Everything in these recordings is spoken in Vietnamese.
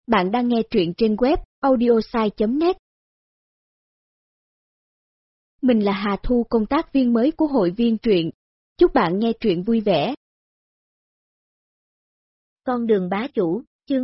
Bạn đang nghe truyện trên web audiosai.net. Mình là Hà Thu, công tác viên mới của hội viên truyện. Chúc bạn nghe truyện vui vẻ. Con đường bá chủ, chương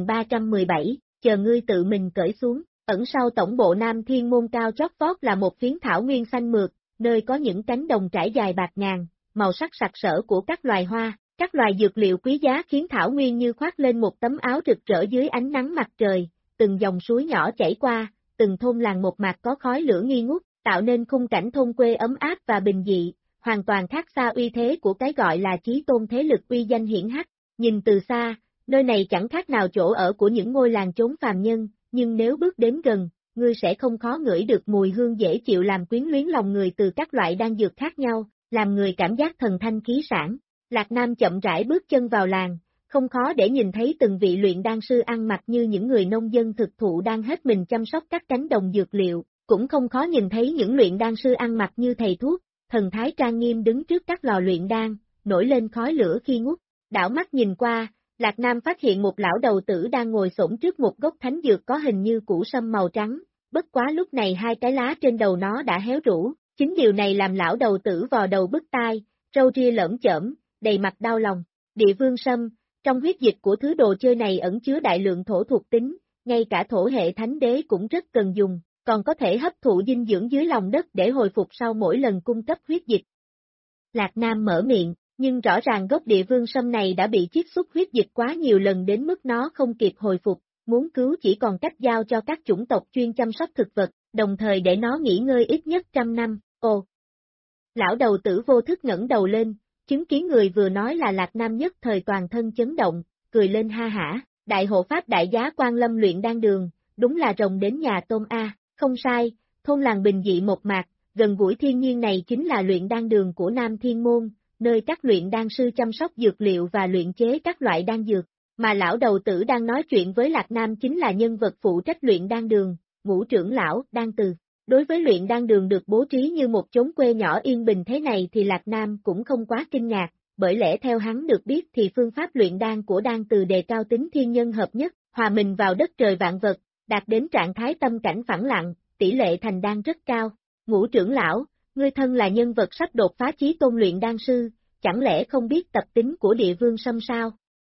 2317, chờ ngươi tự mình cởi xuống. Ẩn sau tổng bộ Nam Thiên Môn cao chót vót là một phiến thảo nguyên xanh mượt, nơi có những cánh đồng trải dài bạt ngàn, màu sắc sặc sỡ của các loài hoa, các loài dược liệu quý giá khiến thảo nguyên như khoác lên một tấm áo rực rỡ dưới ánh nắng mặt trời, từng dòng suối nhỏ chảy qua, từng thôn làng một mặt có khói lửa nghi ngút, tạo nên khung cảnh thôn quê ấm áp và bình dị, hoàn toàn khác xa uy thế của cái gọi là chí tôn thế lực uy danh hiển hách. Nhìn từ xa, nơi này chẳng khác nào chỗ ở của những ngôi làng chốn phàm nhân, nhưng nếu bước đến gần, ngươi sẽ không khó ngửi được mùi hương dễ chịu làm quyến luyến lòng người từ các loại đan dược khác nhau, làm người cảm giác thần thanh khí sản. Lạc Nam chậm rãi bước chân vào làng, không khó để nhìn thấy từng vị luyện đan sư ăn mặc như những người nông dân thực thụ đang hết mình chăm sóc các cánh đồng dược liệu, cũng không khó nhìn thấy những luyện đan sư ăn mặc như thầy thuốc, thần thái trang nghiêm đứng trước các lò luyện đan, nổi lên khói lửa khi ngút. Đảo mắt nhìn qua, Lạc Nam phát hiện một lão đầu tử đang ngồi xổm trước một gốc thánh dược có hình như củ sâm màu trắng, bất quá lúc này hai cái lá trên đầu nó đã héo rũ, chính điều này làm lão đầu tử vò đầu bứt tai, râu ria lởm chởm, đầy mặt đau lòng. Địa vương sâm, trong huyết dịch của thứ đồ chơi này ẩn chứa đại lượng thổ thuộc tính, ngay cả thổ hệ thánh đế cũng rất cần dùng, còn có thể hấp thụ dinh dưỡng dưới lòng đất để hồi phục sau mỗi lần cung cấp huyết dịch. Lạc Nam mở miệng, nhưng rõ ràng gốc địa vương sâm này đã bị chiết xuất huyết dịch quá nhiều lần đến mức nó không kịp hồi phục, muốn cứu chỉ còn cách giao cho các chủng tộc chuyên chăm sóc thực vật, đồng thời để nó nghỉ ngơi ít nhất 100 năm. Ồ! Lão đầu tử vô thức ngẩng đầu lên, chứng kiến người vừa nói là Lạc Nam nhất thời toàn thân chấn động, cười lên ha hả, đại hộ pháp đại giá Quan Lâm luyện đan đường, đúng là rồng đến nhà tôm A, không sai, thôn làng bình dị một mạc, gần gũi thiên nhiên này chính là luyện đan đường của Nam Thiên Môn, nơi các luyện đan sư chăm sóc dược liệu và luyện chế các loại đan dược, mà lão đầu tử đang nói chuyện với Lạc Nam chính là nhân vật phụ trách luyện đan đường, Ngũ trưởng lão, Đan Từ. Đối với luyện đan đường được bố trí như một chốn quê nhỏ yên bình thế này thì Lạc Nam cũng không quá kinh ngạc, bởi lẽ theo hắn được biết thì phương pháp luyện đan của Đan Từ đề cao tính thiên nhân hợp nhất, hòa mình vào đất trời vạn vật, đạt đến trạng thái tâm cảnh phẳng lặng, tỷ lệ thành đan rất cao. Ngũ trưởng lão, ngươi thân là nhân vật sắp đột phá chí tôn luyện đan sư, chẳng lẽ không biết tập tính của địa vương sâm sao?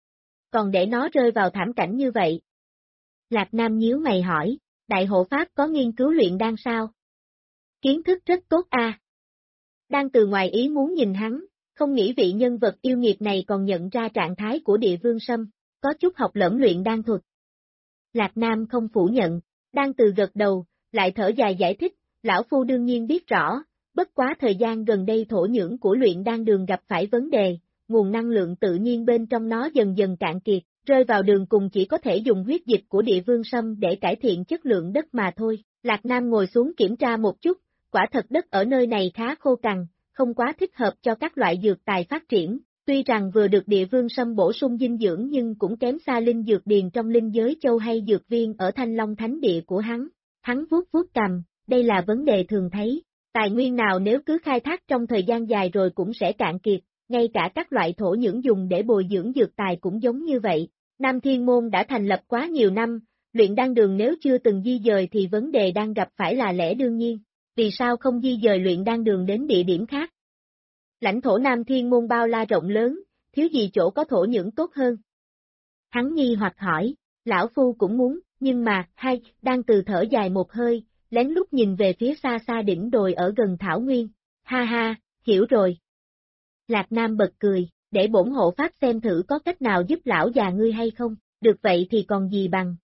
Còn để nó rơi vào thảm cảnh như vậy? Lạc Nam nhíu mày hỏi, đại hộ pháp có nghiên cứu luyện đan sao? Kiến thức rất tốt a. Đan Từ ngoài ý muốn nhìn hắn, không nghĩ vị nhân vật yêu nghiệt này còn nhận ra trạng thái của địa vương sâm, có chút học lẫm luyện đan thuật. Lạc Nam không phủ nhận, Đan Từ gật đầu, lại thở dài giải thích, lão phu đương nhiên biết rõ, bất quá thời gian gần đây thổ nhưỡng của luyện đan đường gặp phải vấn đề, nguồn năng lượng tự nhiên bên trong nó dần dần cạn kiệt, rơi vào đường cùng chỉ có thể dùng huyết dịch của địa vương sâm để cải thiện chất lượng đất mà thôi. Lạc Nam ngồi xuống kiểm tra một chút, quả thật đất ở nơi này khá khô cằn, không quá thích hợp cho các loại dược tài phát triển, tuy rằng vừa được địa vương sâm bổ sung dinh dưỡng nhưng cũng kém xa linh dược điền trong linh giới châu hay dược viên ở Thanh Long Thánh Địa của hắn. Hắn vuốt vuốt cằm, đây là vấn đề thường thấy, tài nguyên nào nếu cứ khai thác trong thời gian dài rồi cũng sẽ cạn kiệt, ngay cả các loại thổ nhưỡng dùng để bồi dưỡng dược tài cũng giống như vậy. Nam Thiên Môn đã thành lập quá nhiều năm, luyện đan đường nếu chưa từng di dời thì vấn đề đang gặp phải là lẽ đương nhiên, vì sao không di dời luyện đan đường đến địa điểm khác? Lãnh thổ Nam Thiên Môn bao la rộng lớn, thiếu gì chỗ có thổ nhưỡng tốt hơn? Hắn nghi hoặc hỏi, lão phu cũng muốn, nhưng mà, Đan Từ thở dài một hơi, lén lút nhìn về phía xa xa đỉnh đồi ở gần thảo nguyên, ha ha, hiểu rồi. Lạc Nam bật cười, để bổn hộ pháp xem thử có cách nào giúp lão già ngươi hay không, được vậy thì còn gì bằng.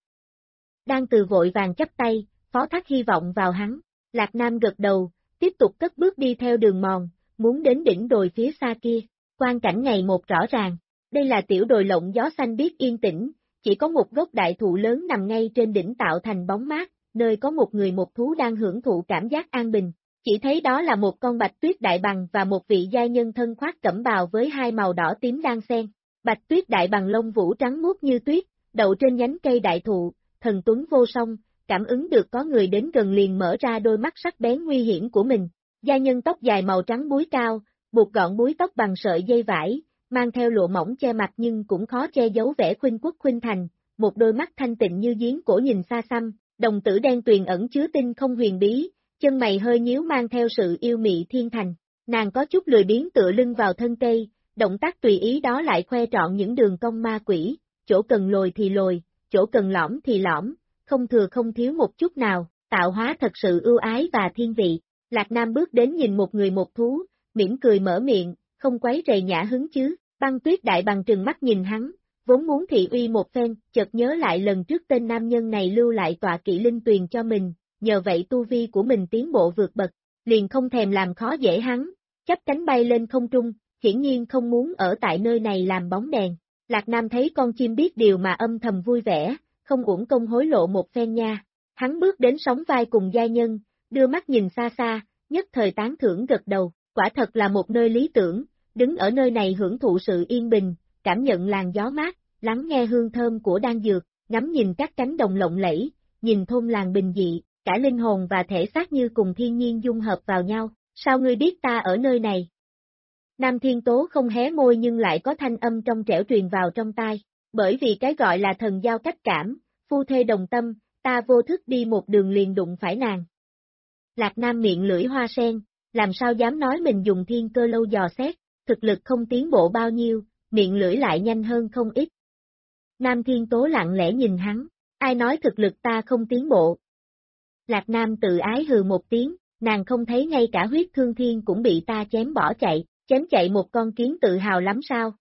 Đan Từ vội vàng chắp tay, phó thác hy vọng vào hắn, Lạc Nam gật đầu, tiếp tục cất bước đi theo đường mòn, muốn đến đỉnh đồi phía xa kia, quang cảnh ngày một rõ ràng, đây là tiểu đồi lộng gió xanh biếc yên tĩnh, chỉ có một gốc đại thụ lớn nằm ngay trên đỉnh tạo thành bóng mát, nơi có một người một thú đang hưởng thụ cảm giác an bình. Chỉ thấy đó là một con bạch tuyết đại bàng và một vị giai nhân thân khoác cẩm bào với hai màu đỏ tím đan xen. Bạch tuyết đại bàng lông vũ trắng muốt như tuyết, đậu trên nhánh cây đại thụ, thần tuấn vô song, cảm ứng được có người đến gần liền mở ra đôi mắt sắc bén nguy hiểm của mình. Giai nhân tóc dài màu trắng búi cao, buộc gọn búi tóc bằng sợi dây vải, mang theo lụa mỏng che mặt nhưng cũng khó che giấu vẻ khuynh quốc khuynh thành, một đôi mắt thanh tịnh như giếng cổ nhìn xa xăm, đồng tử đen tuyền ẩn chứa tinh không huyền bí, chân mày hơi nhíu mang theo sự yêu mị thiên thành. Nàng có chút lười biếng tựa lưng vào thân cây, động tác tùy ý đó lại khoe trọn những đường cong ma quỷ, chỗ cần lồi thì lồi, chỗ cần lõm thì lõm, không thừa không thiếu một chút nào, tạo hóa thật sự ưu ái và thiên vị. Lạc Nam bước đến nhìn một người một thú, mỉm cười mở miệng, không quấy rầy nhã hứng chứ. Băng Tuyết Đại Bằng trừng mắt nhìn hắn, vốn muốn thị uy một phen, chợt nhớ lại lần trước tên nam nhân này lưu lại tọa kỵ linh tuyền cho mình, nhờ vậy tu vi của mình tiến bộ vượt bậc, liền không thèm làm khó dễ hắn, chắp cánh bay lên không trung, hiển nhiên không muốn ở tại nơi này làm bóng đèn. Lạc Nam thấy con chim biết điều mà âm thầm vui vẻ, không uổng công hối lộ một phen nha. Hắn bước đến sóng vai cùng giai nhân, đưa mắt nhìn xa xa, nhất thời tán thưởng gật đầu, quả thật là một nơi lý tưởng, đứng ở nơi này hưởng thụ sự yên bình, cảm nhận làn gió mát, lắng nghe hương thơm của đan dược, ngắm nhìn các cánh đồng lộng lẫy, nhìn thôn làng bình dị, cả linh hồn và thể xác như cùng thiên nhiên dung hợp vào nhau. Sao ngươi biết ta ở nơi này? Nam Thiên Tố không hé môi nhưng lại có thanh âm trong trẻo truyền vào trong tai, bởi vì cái gọi là thần giao cách cảm, phu thê đồng tâm, ta vô thức đi một đường liền đụng phải nàng. Lạc Nam miệng lưỡi hoa sen, làm sao dám nói mình dùng thiên cơ lâu dò xét, thực lực không tiến bộ bao nhiêu, miệng lưỡi lại nhanh hơn không ít. Nam Thiên Tố lặng lẽ nhìn hắn, ai nói thực lực ta không tiến bộ? Lạc Nam tự ái hừ một tiếng, nàng không thấy ngay cả huyết thương thiên cũng bị ta chém bỏ chạy, chém chạy một con kiến tự hào lắm sao?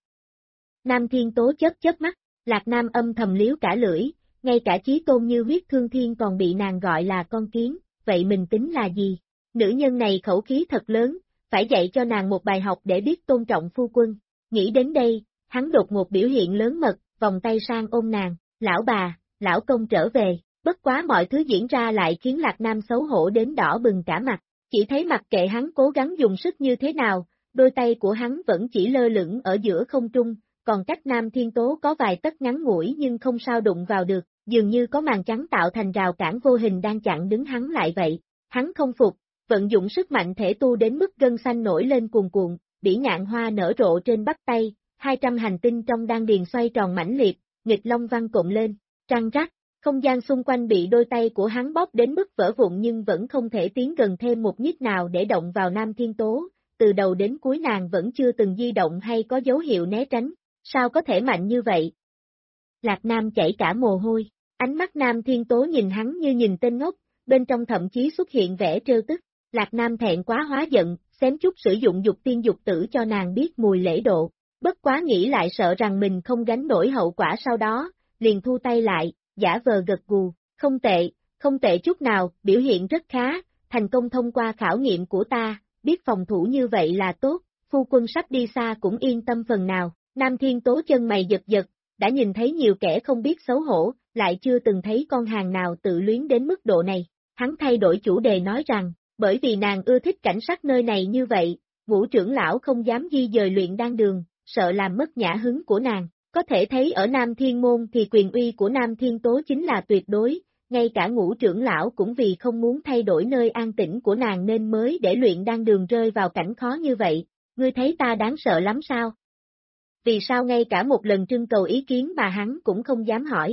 Nam Thiên Tố chớp mắt, Lạc Nam âm thầm liếu cả lưỡi, ngay cả chí tôn như huyết thương thiên còn bị nàng gọi là con kiến, vậy mình tính là gì? Nữ nhân này khẩu khí thật lớn, phải dạy cho nàng một bài học để biết tôn trọng phu quân. Nghĩ đến đây, hắn đột ngột biểu hiện lớn mật, vòng tay sang ôm nàng, lão bà, lão công trở về, bất quá mọi thứ diễn ra lại khiến Lạc Nam xấu hổ đến đỏ bừng cả mặt, chỉ thấy mặc kệ hắn cố gắng dùng sức như thế nào, đôi tay của hắn vẫn chỉ lơ lửng ở giữa không trung, còn cách Nam Thiên Tố có vài tấc ngắn ngủi nhưng không sao đụng vào được, dường như có màn trắng tạo thành rào cản vô hình đang chặn đứng hắn lại vậy. Hắn không phục, vận dụng sức mạnh thể tu đến mức gân xanh nổi lên cuồn cuộn, bỉ ngạn hoa nở rộ trên bắp tay, 200 hành tinh trong đan điền xoay tròn mãnh liệt, nghịch long văn cộm lên, trăng rắc, không gian xung quanh bị đôi tay của hắn bóp đến mức vỡ vụn nhưng vẫn không thể tiến gần thêm một nhích nào để động vào Nam Thiên Tố, từ đầu đến cuối nàng vẫn chưa từng di động hay có dấu hiệu né tránh, sao có thể mạnh như vậy? Lạc Nam chảy cả mồ hôi, ánh mắt Nam Thiên Tố nhìn hắn như nhìn tên ngốc, bên trong thậm chí xuất hiện vẻ trêu tức, Lạc Nam thẹn quá hóa giận, xém chút sử dụng dục tiên dục tử cho nàng biết mùi lễ độ, bất quá nghĩ lại sợ rằng mình không gánh nổi hậu quả sau đó, liền thu tay lại, giả vờ gật gù, không tệ chút nào, biểu hiện rất khá, thành công thông qua khảo nghiệm của ta, biết phòng thủ như vậy là tốt, phu quân sắp đi xa cũng yên tâm phần nào. Nam Thiên Tố chân mày giật giật, đã nhìn thấy nhiều kẻ không biết xấu hổ, lại chưa từng thấy con hàng nào tự luyến đến mức độ này. Hắn thay đổi chủ đề nói rằng, bởi vì nàng ưa thích cảnh sắc nơi này như vậy, Ngũ trưởng lão không dám di dời luyện đan đường, sợ làm mất nhã hứng của nàng. Có thể thấy ở Nam Thiên Môn thì quyền uy của Nam Thiên Tố chính là tuyệt đối, ngay cả Ngũ trưởng lão cũng vì không muốn thay đổi nơi an tĩnh của nàng nên mới để luyện đan đường rơi vào cảnh khó như vậy. Ngươi thấy ta đáng sợ lắm sao? Vì sao ngay cả một lần trưng cầu ý kiến mà hắn cũng không dám hỏi?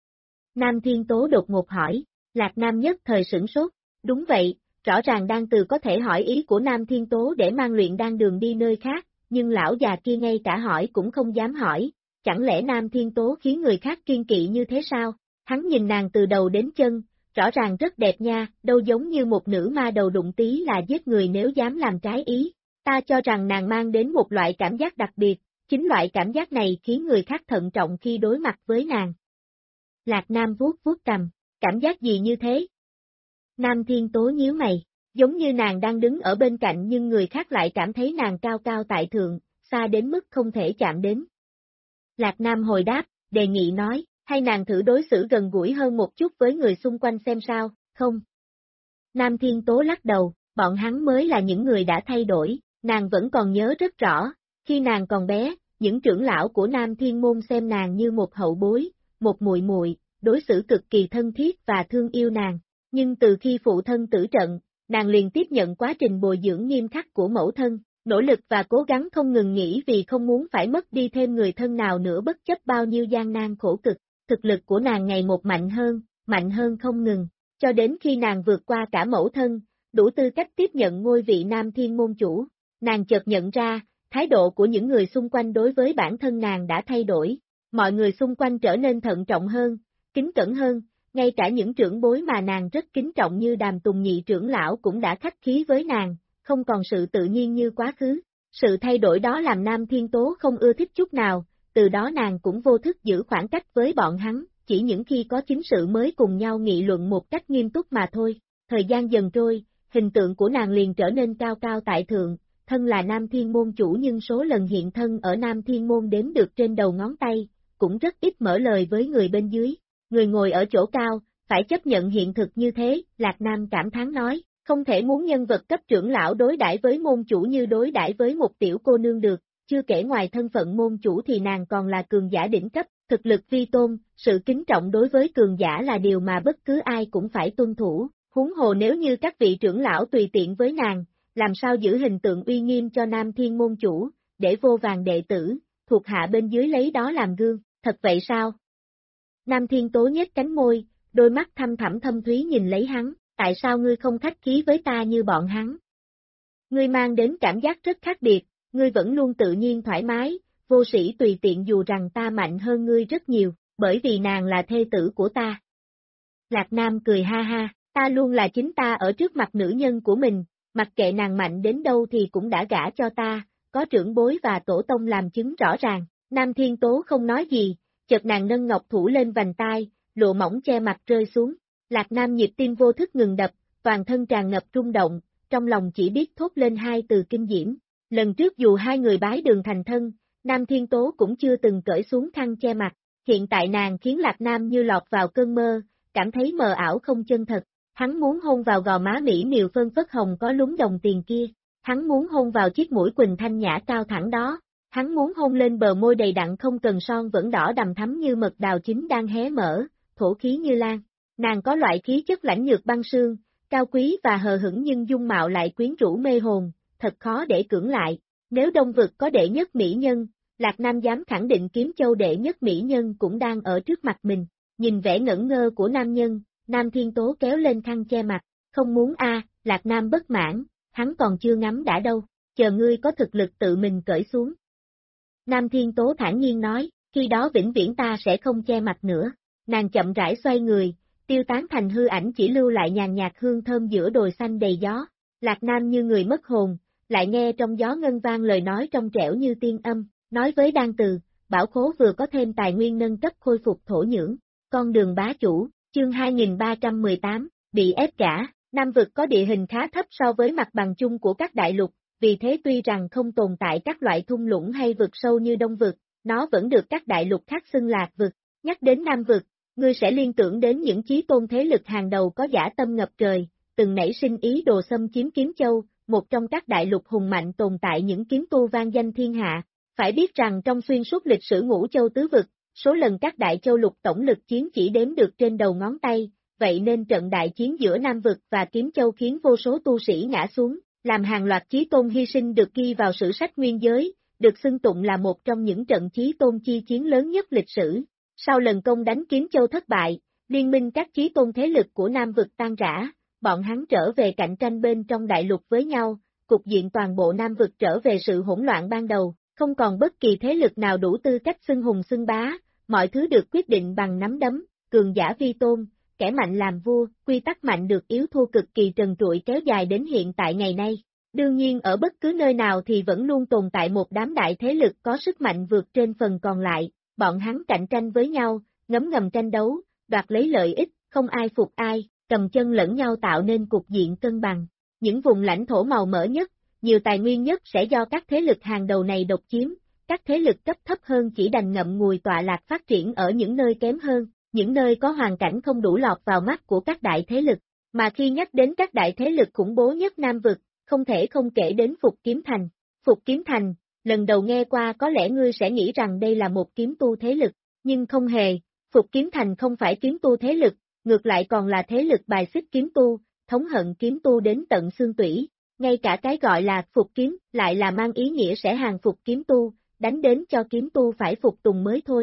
Nam Thiên Tố đột ngột hỏi, Lạc Nam nhất thời sửng sốt, đúng vậy, rõ ràng đan từ có thể hỏi ý của Nam Thiên Tố để mang luyện đan đường đi nơi khác, nhưng lão già kia ngay cả hỏi cũng không dám hỏi, chẳng lẽ Nam Thiên Tố khiến người khác kiên kỵ như thế sao? Hắn nhìn nàng từ đầu đến chân, rõ ràng rất đẹp nha, đâu giống như một nữ ma đầu đụng tí là giết người nếu dám làm trái ý. Ta cho rằng nàng mang đến một loại cảm giác đặc biệt, chính loại cảm giác này khiến người khác thận trọng khi đối mặt với nàng. Lạc Nam vuốt vuốt cằm, cảm giác gì như thế? Nam Thiên Tố nhíu mày, giống như nàng đang đứng ở bên cạnh nhưng người khác lại cảm thấy nàng cao cao tại thượng, xa đến mức không thể chạm đến. Lạc Nam hồi đáp, đề nghị nói, hay nàng thử đối xử gần gũi hơn một chút với người xung quanh xem sao, không? Nam Thiên Tố lắc đầu, bọn hắn mới là những người đã thay đổi, nàng vẫn còn nhớ rất rõ, khi nàng còn bé, những trưởng lão của Nam Thiên Môn xem nàng như một hậu bối, một muội muội, đối xử cực kỳ thân thiết và thương yêu nàng, nhưng từ khi phụ thân tử trận, nàng liền tiếp nhận quá trình bồi dưỡng nghiêm khắc của mẫu thân, nỗ lực và cố gắng không ngừng nghỉ vì không muốn phải mất đi thêm người thân nào nữa bất chấp bao nhiêu gian nan khổ cực. thực lực của nàng ngày một mạnh hơn không ngừng, cho đến khi nàng vượt qua cả mẫu thân, đủ tư cách tiếp nhận ngôi vị Nam Thiên môn chủ. Nàng chợt nhận ra, thái độ của những người xung quanh đối với bản thân nàng đã thay đổi, mọi người xung quanh trở nên thận trọng hơn, kính cẩn hơn, ngay cả những trưởng bối mà nàng rất kính trọng như Đàm Tùng nhị trưởng lão cũng đã khách khí với nàng, không còn sự tự nhiên như quá khứ. Sự thay đổi đó làm Nam Thiên Tố không ưa thích chút nào, từ đó nàng cũng vô thức giữ khoảng cách với bọn hắn, chỉ những khi có chính sự mới cùng nhau nghị luận một cách nghiêm túc mà thôi. Thời gian dần trôi, hình tượng của nàng liền trở nên cao cao tại thượng, thân là Nam Thiên môn chủ nhưng số lần hiện thân ở Nam Thiên môn đếm được trên đầu ngón tay, cũng rất ít mở lời với người bên dưới. Người ngồi ở chỗ cao, phải chấp nhận hiện thực như thế, Lạc Nam cảm thán nói, không thể muốn nhân vật cấp trưởng lão đối đãi với môn chủ như đối đãi với một tiểu cô nương được, chưa kể ngoài thân phận môn chủ thì nàng còn là cường giả đỉnh cấp, thực lực vi tôn, sự kính trọng đối với cường giả là điều mà bất cứ ai cũng phải tuân thủ, huống hồ nếu như các vị trưởng lão tùy tiện với nàng, làm sao giữ hình tượng uy nghiêm cho Nam Thiên môn chủ, để vô vàn đệ tử, thuộc hạ bên dưới lấy đó làm gương, thật vậy sao? Nam Thiên Tố nhếch cánh môi, đôi mắt thâm thẳm thâm thúy nhìn lấy hắn, tại sao ngươi không khách khí với ta như bọn hắn? Ngươi mang đến cảm giác rất khác biệt, ngươi vẫn luôn tự nhiên thoải mái, vô sĩ tùy tiện dù rằng ta mạnh hơn ngươi rất nhiều, bởi vì nàng là thê tử của ta. Lạc Nam cười ha ha, ta luôn là chính ta ở trước mặt nữ nhân của mình, mặc kệ nàng mạnh đến đâu thì cũng đã gả cho ta, có trưởng bối và tổ tông làm chứng rõ ràng. Nam Thiên Tố không nói gì, chợt nàng nâng ngọc thủ lên vành tai, lụa mỏng che mặt rơi xuống. Lạc Nam nhịp tim vô thức ngừng đập, toàn thân tràn ngập rung động, trong lòng chỉ biết thốt lên hai từ kinh diễm. Lần trước dù hai người bái đường thành thân, Nam Thiên Tố cũng chưa từng cởi xuống khăn che mặt, hiện tại nàng khiến Lạc Nam như lọt vào cơn mơ, cảm thấy mờ ảo không chân thật. Hắn muốn hôn vào gò má mỹ miều phân phất hồng có lúng đồng tiền kia, hắn muốn hôn vào chiếc mũi quỳnh thanh nhã cao thẳng đó, hắn muốn hôn lên bờ môi đầy đặn không cần son vẫn đỏ đầm thắm như mật đào chín đang hé mở, thổ khí như lan. Nàng có loại khí chất lãnh nhược băng sương, cao quý và hờ hững nhưng dung mạo lại quyến rũ mê hồn, thật khó để cưỡng lại. Nếu Đông Vực có đệ nhất mỹ nhân, Lạc Nam dám khẳng định Kiếm Châu đệ nhất mỹ nhân cũng đang ở trước mặt mình. Nhìn vẻ ngẩn ngơ của nam nhân, Nam Thiên Tố kéo lên khăn che mặt, không muốn Lạc Nam bất mãn, hắn còn chưa ngắm đã đâu, chờ ngươi có thực lực tự mình cởi xuống. Nam Thiên Tố thản nhiên nói, khi đó vĩnh viễn ta sẽ không che mặt nữa. Nàng chậm rãi xoay người, tiêu tán thành hư ảnh chỉ lưu lại nhàn nhạt hương thơm giữa đồi xanh đầy gió. Lạc Nam như người mất hồn, lại nghe trong gió ngân vang lời nói trong trẻo như tiên âm, nói với Đan Từ, bảo khố vừa có thêm tài nguyên nâng cấp khôi phục thổ nhưỡng. Con đường bá chủ, chương 2318, bị ép gả. Nam vực có địa hình khá thấp so với mặt bằng chung của các đại lục, vì thế tuy rằng không tồn tại các loại thung lũng hay vực sâu như Đông vực, nó vẫn được các đại lục khác xưng là vực. Nhắc đến Nam vực, ngươi sẽ liên tưởng đến những chí tôn thế lực hàng đầu có dã tâm ngập trời, từng nảy sinh ý đồ xâm chiếm Kiếm Châu, một trong các đại lục hùng mạnh tồn tại những kiếm tu vang danh thiên hạ. Phải biết rằng trong xuyên suốt lịch sử Ngũ Châu tứ vực, số lần các đại châu lục tổng lực chiến chỉ đếm được trên đầu ngón tay, vậy nên trận đại chiến giữa Nam vực và Kiếm Châu khiến vô số tu sĩ ngã xuống, làm hàng loạt chí tôn hy sinh được ghi vào sử sách nguyên giới, được xưng tụng là một trong những trận chí tôn chi chiến lớn nhất lịch sử. Sau lần công đánh Kiếm Châu thất bại, liên minh các chí tôn thế lực của Nam vực tan rã, bọn hắn trở về cạnh tranh bên trong đại lục với nhau, cục diện toàn bộ Nam vực trở về sự hỗn loạn ban đầu, không còn bất kỳ thế lực nào đủ tư cách xưng hùng xưng bá, mọi thứ được quyết định bằng nắm đấm, cường giả vi tôn, kẻ mạnh làm vua, quy tắc mạnh được yếu thua cực kỳ trần trụi kéo dài đến hiện tại ngày nay. Đương nhiên ở bất cứ nơi nào thì vẫn luôn tồn tại một đám đại thế lực có sức mạnh vượt trên phần còn lại, bọn hắn cạnh tranh với nhau, ngấm ngầm tranh đấu, đoạt lấy lợi ích, không ai phục ai, cầm chân lẫn nhau tạo nên cục diện cân bằng. Những vùng lãnh thổ màu mỡ nhất, nhiều tài nguyên nhất sẽ do các thế lực hàng đầu này độc chiếm, các thế lực cấp thấp hơn chỉ đành ngậm ngùi tọa lạc phát triển ở những nơi kém hơn, những nơi có hoàn cảnh không đủ lọt vào mắt của các đại thế lực. Mà khi nhắc đến các đại thế lực khủng bố nhất Nam vực, không thể không kể đến Phục Kiếm Thành. Phục Kiếm Thành, lần đầu nghe qua có lẽ ngươi sẽ nghĩ rằng đây là một kiếm tu thế lực, nhưng không hề, Phục Kiếm Thành không phải kiếm tu thế lực, ngược lại còn là thế lực bài xích kiếm tu, thống hận kiếm tu đến tận xương tủy. Ngay cả cái gọi là phục kiếm lại là mang ý nghĩa sẽ hàng phục kiếm tu, đánh đến cho kiếm tu phải phục tùng mới thôi.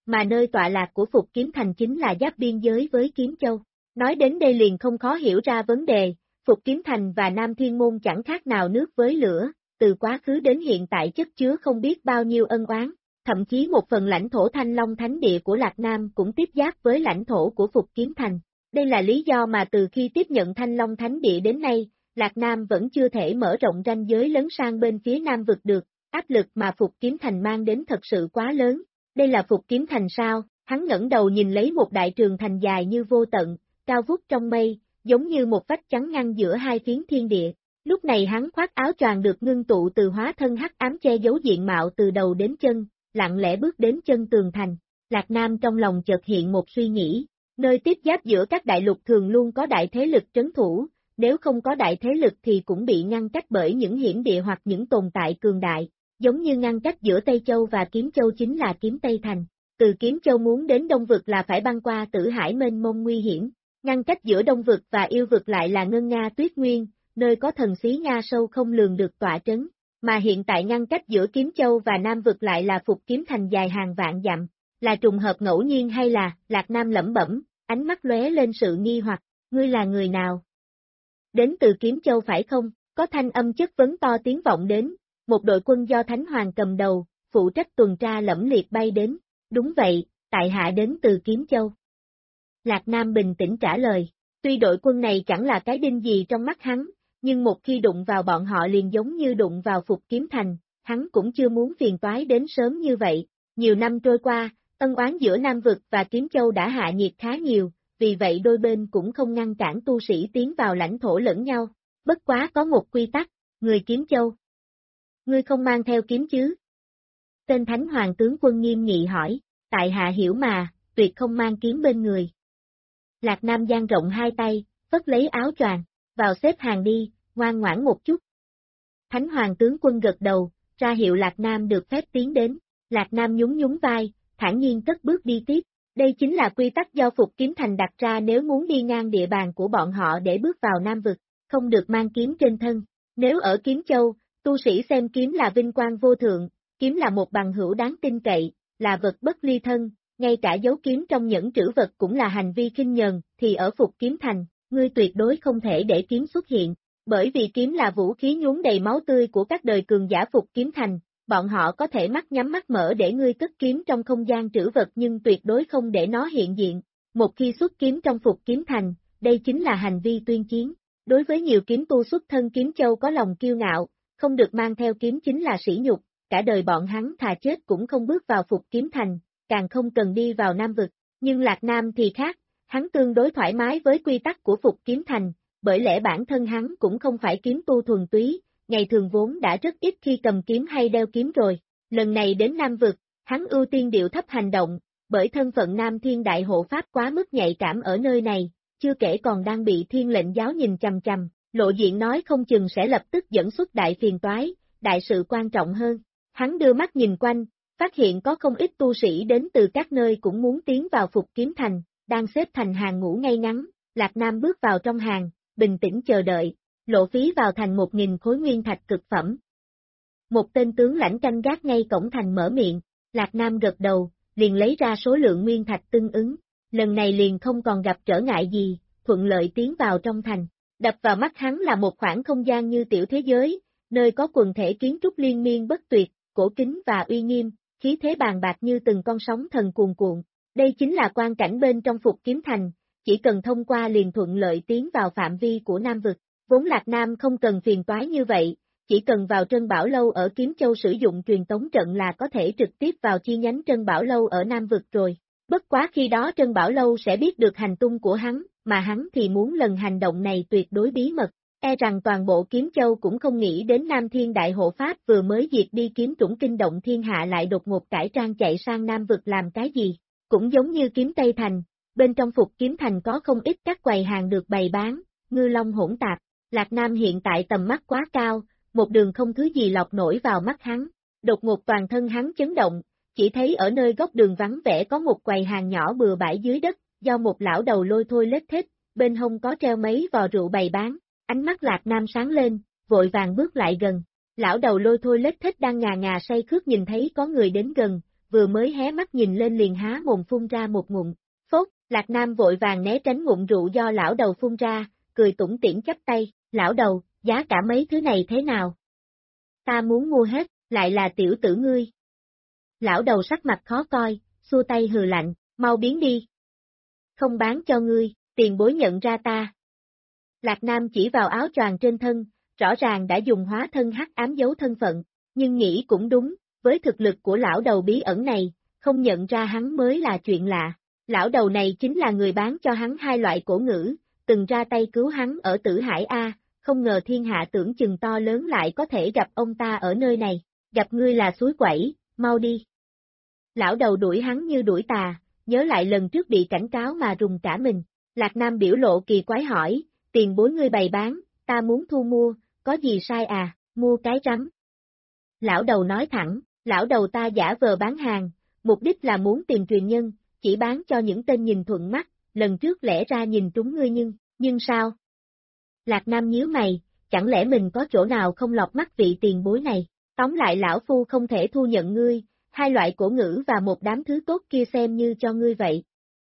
mà nơi tọa lạc của Phục Kiếm Thành chính là giáp biên giới với Kiếm Châu. Nói đến đây liền không khó hiểu ra vấn đề, Phục Kiếm Thành và Nam Thiên Môn chẳng khác nào nước với lửa, từ quá khứ đến hiện tại chất chứa không biết bao nhiêu ân oán, thậm chí một phần lãnh thổ Thanh Long Thánh Địa của Lạc Nam cũng tiếp giáp với lãnh thổ của Phục Kiếm Thành. Đây là lý do mà từ khi tiếp nhận Thanh Long Thánh Địa đến nay, Lạc Nam vẫn chưa thể mở rộng ranh giới lấn sang bên phía Nam vực được, áp lực mà Phục Kiếm Thành mang đến thật sự quá lớn. Đây là Phục Kiếm Thành sao? Hắn ngẩng đầu nhìn lấy một đại trường thành dài như vô tận, cao vút trong mây, giống như một vách trắng ngăn giữa hai phiến thiên địa. Lúc này hắn khoác áo choàng được ngưng tụ từ hóa thân hắc ám che giấu diện mạo từ đầu đến chân, lặng lẽ bước đến chân tường thành. Lạc Nam trong lòng chợt hiện một suy nghĩ, nơi tiếp giáp giữa các đại lục thường luôn có đại thế lực trấn thủ, nếu không có đại thế lực thì cũng bị ngăn cách bởi những hiểm địa hoặc những tồn tại cường đại, giống như ngăn cách giữa Tây Châu và Kiếm Châu chính là Kiếm Tây Thành. Từ Kiếm Châu muốn đến Đông Vực là phải băng qua Tử Hải mênh mông nguy hiểm, ngăn cách giữa Đông Vực và Yêu Vực lại là Ngân Nga Tuyết Nguyên, nơi có thần xí Nga sâu không lường được tọa trấn, mà hiện tại ngăn cách giữa Kiếm Châu và Nam Vực lại là Phục Kiếm Thành dài hàng vạn dặm, là trùng hợp ngẫu nhiên hay là, Lạc Nam lẩm bẩm, ánh mắt lóe lên sự nghi hoặc, ngươi là người nào? Đến từ Kiếm Châu phải không? Có thanh âm chất vấn to tiếng vọng đến, một đội quân do Thánh Hoàng cầm đầu, phụ trách tuần tra lẫm liệt bay đến, đúng vậy, tại hạ đến từ Kiếm Châu. Lạc Nam bình tĩnh trả lời, tuy đội quân này chẳng là cái đinh gì trong mắt hắn, nhưng một khi đụng vào bọn họ liền giống như đụng vào Phục Kiếm Thành, hắn cũng chưa muốn phiền toái đến sớm như vậy. Nhiều năm trôi qua, ân oán giữa Nam Vực và Kiếm Châu đã hạ nhiệt khá nhiều, vì vậy đôi bên cũng không ngăn cản tu sĩ tiến vào lãnh thổ lẫn nhau. Bất quá có một quy tắc, người Kiếm Châu. Ngươi không mang theo kiếm chứ? Tên Thánh Hoàng tướng quân nghiêm nghị hỏi, tại hạ hiểu mà, tuyệt không mang kiếm bên người. Lạc Nam dang rộng hai tay, phất lấy áo choàng, vào xếp hàng đi, ngoan ngoãn một chút. Thánh Hoàng tướng quân gật đầu, ra hiệu Lạc Nam được phép tiến đến, Lạc Nam nhún nhún vai, thản nhiên cất bước đi tiếp, đây chính là quy tắc do Phục Kiếm Thành đặt ra nếu muốn đi ngang địa bàn của bọn họ để bước vào Nam Vực, không được mang kiếm trên thân, nếu ở Kiếm Châu, tu sĩ xem kiếm là vinh quang vô thượng, kiếm là một bằng hữu đáng tin cậy, là vật bất ly thân, ngay cả dấu kiếm trong nhẫn trữ vật cũng là hành vi khinh nhờn, thì ở Phục Kiếm Thành, ngươi tuyệt đối không thể để kiếm xuất hiện, bởi vì kiếm là vũ khí nhuốm đầy máu tươi của các đời cường giả Phục Kiếm Thành, bọn họ có thể mắt nhắm mắt mở để ngươi cất kiếm trong không gian trữ vật nhưng tuyệt đối không để nó hiện diện, một khi xuất kiếm trong Phục Kiếm Thành, đây chính là hành vi tuyên chiến, đối với nhiều kiếm tu xuất thân Kiếm Châu có lòng kiêu ngạo, không được mang theo kiếm chính là sỉ nhục, cả đời bọn hắn thà chết cũng không bước vào Phục Kiếm Thành, càng không cần đi vào Nam Vực, nhưng Lạc Nam thì khác, hắn tương đối thoải mái với quy tắc của Phục Kiếm Thành, bởi lẽ bản thân hắn cũng không phải kiếm tu thuần túy, ngày thường vốn đã rất ít khi cầm kiếm hay đeo kiếm rồi, lần này đến Nam Vực, hắn ưu tiên điệu thấp hành động, bởi thân phận Nam Thiên Đại Hộ Pháp quá mức nhạy cảm ở nơi này, chưa kể còn đang bị Thiên Lệnh Giáo nhìn chằm chằm, lộ diện nói không chừng sẽ lập tức dẫn xuất đại phiền toái, đại sự quan trọng hơn. Hắn đưa mắt nhìn quanh, phát hiện có không ít tu sĩ đến từ các nơi cũng muốn tiến vào Phục Kiếm Thành, đang xếp thành hàng ngũ ngay ngắn, Lạc Nam bước vào trong hàng, bình tĩnh chờ đợi, lộ phí vào thành 1.000 khối nguyên thạch cực phẩm. Một tên tướng lãnh canh gác ngay cổng thành mở miệng, Lạc Nam gật đầu, liền lấy ra số lượng nguyên thạch tương ứng, lần này liền không còn gặp trở ngại gì, thuận lợi tiến vào trong thành. Đập vào mắt hắn là một khoảng không gian như tiểu thế giới, nơi có quần thể kiến trúc liên miên bất tuyệt, cổ kính và uy nghiêm, khí thế bàn bạc như từng con sóng thần cuồn cuộn. Đây chính là quan cảnh bên trong Phục Kiếm Thành, chỉ cần thông qua liền thuận lợi tiến vào phạm vi của Nam Vực. Vốn Lạc Nam không cần phiền toái như vậy, chỉ cần vào Trân Bảo Lâu ở Kiếm Châu sử dụng truyền tống trận là có thể trực tiếp vào chi nhánh Trân Bảo Lâu ở Nam Vực rồi. Bất quá khi đó Trân Bảo Lâu sẽ biết được hành tung của hắn, mà hắn thì muốn lần hành động này tuyệt đối bí mật. E rằng toàn bộ Kiếm Châu cũng không nghĩ đến Nam Thiên Đại Hộ Pháp vừa mới diệt đi kiếm trũng kinh động thiên hạ lại đột ngột cải trang chạy sang Nam Vực làm cái gì. Cũng giống như Kiếm Tây Thành, bên trong Phục Kiếm Thành có không ít các quầy hàng được bày bán, ngư long hỗn tạp. Lạc Nam hiện tại tầm mắt quá cao, một đường không thứ gì lọt nổi vào mắt hắn. Đột ngột toàn thân hắn chấn động, chỉ thấy ở nơi góc đường vắng vẻ có một quầy hàng nhỏ bừa bãi dưới đất, do một lão đầu lôi thôi lết thết, bên hông có treo mấy vò rượu bày bán. Ánh mắt Lạc Nam sáng lên, vội vàng bước lại gần. Lão đầu lôi thôi lết thết đang ngà ngà say khướt nhìn thấy có người đến gần, vừa mới hé mắt nhìn lên liền há mồm phun ra một ngụm. Phốt, Lạc Nam vội vàng né tránh ngụm rượu do lão đầu phun ra, cười tủm tỉm chắp tay, lão đầu, giá cả mấy thứ này thế nào? Ta muốn mua hết, lại là tiểu tử ngươi. Lão đầu sắc mặt khó coi, xua tay hừ lạnh, mau biến đi. Không bán cho ngươi, tiền bối nhận ra ta. Lạc Nam chỉ vào áo choàng trên thân, rõ ràng đã dùng hóa thân hắc ám giấu thân phận, nhưng nghĩ cũng đúng, với thực lực của lão đầu bí ẩn này, không nhận ra hắn mới là chuyện lạ. Lão đầu này chính là người bán cho hắn hai loại cổ ngữ, từng ra tay cứu hắn ở Tử Hải A, không ngờ thiên hạ tưởng chừng to lớn lại có thể gặp ông ta ở nơi này, gặp ngươi là suối quẩy, mau đi. Lão đầu đuổi hắn như đuổi tà, nhớ lại lần trước bị cảnh cáo mà rùng cả mình. Lạc Nam biểu lộ kỳ quái hỏi, tiền bối ngươi bày bán, ta muốn thu mua, có gì sai à, mua cái rắm. Lão đầu nói thẳng, lão đầu ta giả vờ bán hàng, mục đích là muốn tìm truyền nhân, chỉ bán cho những tên nhìn thuận mắt, lần trước lẽ ra nhìn trúng ngươi nhưng sao? Lạc Nam nhíu mày, chẳng lẽ mình có chỗ nào không lọt mắt vị tiền bối này, tóm lại lão phu không thể thu nhận ngươi, hai loại cổ ngữ và một đám thứ tốt kia xem như cho ngươi vậy.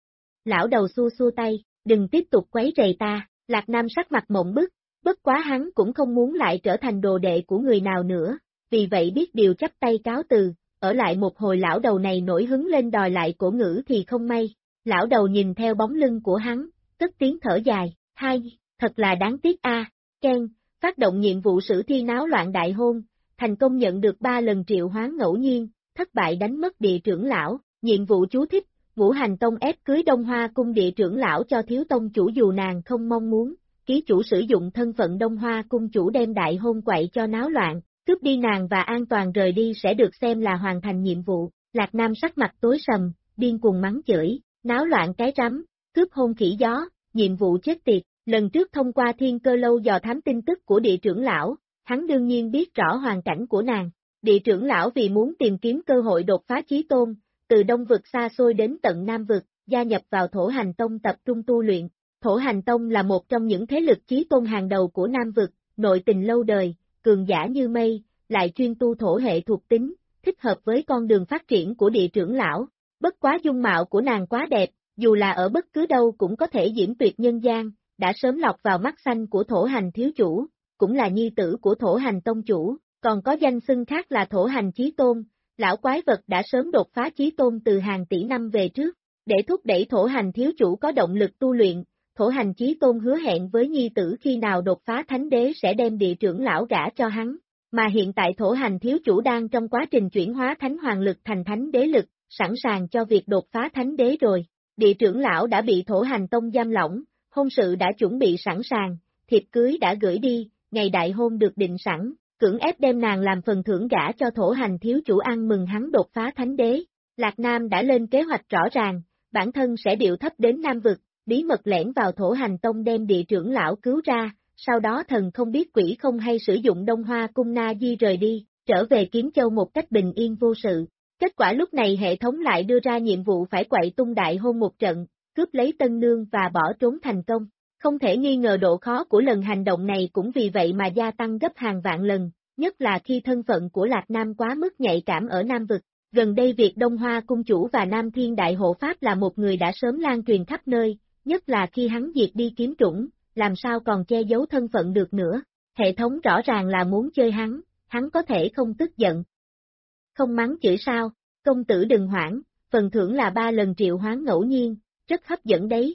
Lão đầu xua xua tay, đừng tiếp tục quấy rầy ta, Lạc Nam sắc mặt mộng bức, bất quá hắn cũng không muốn lại trở thành đồ đệ của người nào nữa, vì vậy biết điều chắp tay cáo từ, ở lại một hồi lão đầu này nổi hứng lên đòi lại cổ ngữ thì không may, lão đầu nhìn theo bóng lưng của hắn, tức tiếng thở dài, hai, thật là đáng tiếc a. Ken, phát động nhiệm vụ sử thi náo loạn đại hôn, thành công nhận được 3 lần triệu hoán ngẫu nhiên, thất bại đánh mất địa trưởng lão, nhiệm vụ chú thích, Ngũ Hành Tông ép cưới Đông Hoa Cung địa trưởng lão cho thiếu tông chủ dù nàng không mong muốn, ký chủ sử dụng thân phận Đông Hoa Cung chủ đem đại hôn quậy cho náo loạn, cướp đi nàng và an toàn rời đi sẽ được xem là hoàn thành nhiệm vụ. Lạc Nam sắc mặt tối sầm, điên cuồng mắng chửi, náo loạn cái rắm, cướp hôn khỉ gió, nhiệm vụ chết tiệt. Lần trước thông qua Thiên Cơ Lâu dò thám tin tức của địa trưởng lão, hắn đương nhiên biết rõ hoàn cảnh của nàng. Địa trưởng lão vì muốn tìm kiếm cơ hội đột phá chí tôn, từ Đông Vực xa xôi đến tận Nam Vực, gia nhập vào Thổ Hành Tông tập trung tu luyện. Thổ Hành Tông là một trong những thế lực chí tôn hàng đầu của Nam Vực, nội tình lâu đời, cường giả như mây, lại chuyên tu thổ hệ thuộc tính, thích hợp với con đường phát triển của địa trưởng lão. Bất quá dung mạo của nàng quá đẹp, dù là ở bất cứ đâu cũng có thể diễm tuyệt nhân gian, đã sớm lọt vào mắt xanh của Thổ Hành thiếu chủ, cũng là nhi tử của Thổ Hành tông chủ, còn có danh xưng khác là Thổ Hành chí tôn, lão quái vật đã sớm đột phá chí tôn từ hàng tỷ năm về trước, để thúc đẩy Thổ Hành thiếu chủ có động lực tu luyện, Thổ Hành chí tôn hứa hẹn với nhi tử khi nào đột phá thánh đế sẽ đem địa trưởng lão gả cho hắn, mà hiện tại Thổ Hành thiếu chủ đang trong quá trình chuyển hóa thánh hoàng lực thành thánh đế lực, sẵn sàng cho việc đột phá thánh đế rồi, địa trưởng lão đã bị Thổ Hành tông giam lỏng, hôn sự đã chuẩn bị sẵn sàng, thiệp cưới đã gửi đi, ngày đại hôn được định sẵn, cưỡng ép đem nàng làm phần thưởng gả cho Thổ Hành thiếu chủ ăn mừng hắn đột phá thánh đế. Lạc Nam đã lên kế hoạch rõ ràng, bản thân sẽ điệu thấp đến Nam Vực, bí mật lẻn vào Thổ Hành tông đem địa trưởng lão cứu ra, sau đó thần không biết quỷ không hay sử dụng Đông Hoa Cung Na Di rời đi, trở về Kiếm Châu một cách bình yên vô sự. Kết quả lúc này hệ thống lại đưa ra nhiệm vụ phải quậy tung đại hôn một trận, cướp lấy tân nương và bỏ trốn thành công. Không thể nghi ngờ độ khó của lần hành động này cũng vì vậy mà gia tăng gấp hàng vạn lần, nhất là khi thân phận của Lạc Nam quá mức nhạy cảm ở Nam Vực. Gần đây việc Đông Hoa Cung chủ và Nam Thiên Đại Hộ Pháp là một người đã sớm lan truyền khắp nơi, nhất là khi hắn diệt đi kiếm trũng, làm sao còn che giấu thân phận được nữa. Hệ thống rõ ràng là muốn chơi hắn có thể không tức giận. Không mắng chửi sao, công tử đừng hoảng, phần thưởng là 3 lần triệu hoán ngẫu nhiên, rất hấp dẫn đấy.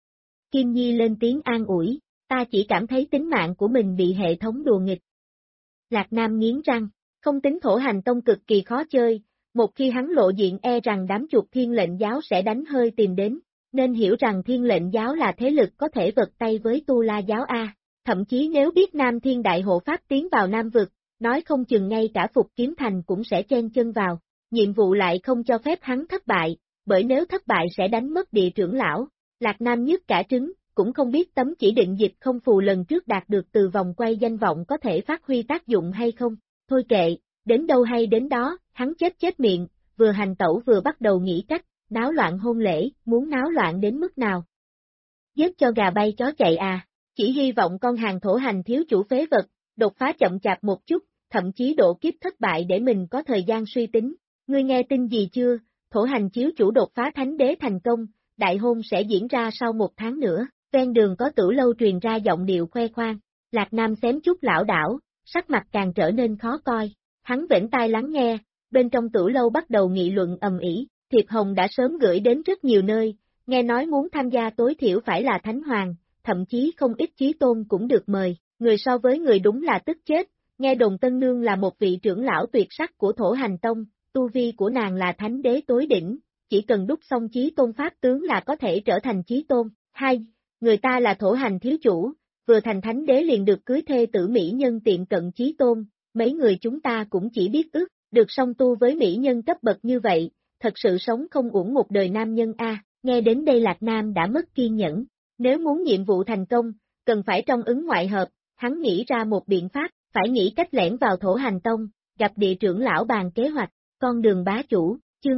Kim Nhi lên tiếng an ủi, ta chỉ cảm thấy tính mạng của mình bị hệ thống đùa nghịch. Lạc Nam nghiến răng, không tính Thổ Hành tông cực kỳ khó chơi, một khi hắn lộ diện e rằng đám chuột Thiên Lệnh giáo sẽ đánh hơi tìm đến, nên hiểu rằng Thiên Lệnh giáo là thế lực có thể vật tay với Tu La giáo A, thậm chí nếu biết Nam Thiên Đại Hộ Pháp tiến vào Nam Vực, nói không chừng ngay cả Phục Kiếm Thành cũng sẽ chen chân vào, nhiệm vụ lại không cho phép hắn thất bại, bởi nếu thất bại sẽ đánh mất địa trưởng lão. Lạc Nam nhức cả trứng, cũng không biết tấm chỉ định dịch không phù lần trước đạt được từ vòng quay danh vọng có thể phát huy tác dụng hay không. Thôi kệ, đến đâu hay đến đó, hắn chết miệng, vừa hành tẩu vừa bắt đầu nghĩ cách, náo loạn hôn lễ, muốn náo loạn đến mức nào. Giết cho gà bay chó chạy à, chỉ hy vọng con hàng Thổ Hành thiếu chủ phế vật, đột phá chậm chạp một chút, thậm chí độ kiếp thất bại để mình có thời gian suy tính. Ngươi nghe tin gì chưa, thổ hành chiếu chủ đột phá thánh đế thành công, đại hôn sẽ diễn ra sau 1 tháng nữa, ven đường có Tử Lâu truyền ra giọng điệu khoe khoang, Lạc Nam xém chút lảo đảo, sắc mặt càng trở nên khó coi, hắn vểnh tai lắng nghe, bên trong Tử Lâu bắt đầu nghị luận ầm ĩ, thiệp hồng đã sớm gửi đến rất nhiều nơi, nghe nói muốn tham gia tối thiểu phải là thánh hoàng, thậm chí không ít chí tôn cũng được mời, người so với người đúng là tức chết, nghe đồn Tân Nương là một vị trưởng lão tuyệt sắc của thổ hành tông, tu vi của nàng là thánh đế tối đỉnh, chỉ cần đúc xong chí tôn pháp tướng là có thể trở thành chí tôn. 2. Người ta là thổ hành thiếu chủ, vừa thành thánh đế liền được cưới thê tử mỹ nhân tiện cận chí tôn, mấy người chúng ta cũng chỉ biết ước, được song tu với mỹ nhân cấp bậc như vậy, thật sự sống không uổng một đời nam nhân a. Nghe đến đây Lạc Nam đã mất kiên nhẫn, nếu muốn nhiệm vụ thành công, cần phải trong ứng ngoại hợp, hắn nghĩ ra một biện pháp, phải nghĩ cách lẻn vào thổ hành tông, gặp địa trưởng lão bàn kế hoạch, con đường bá chủ, chương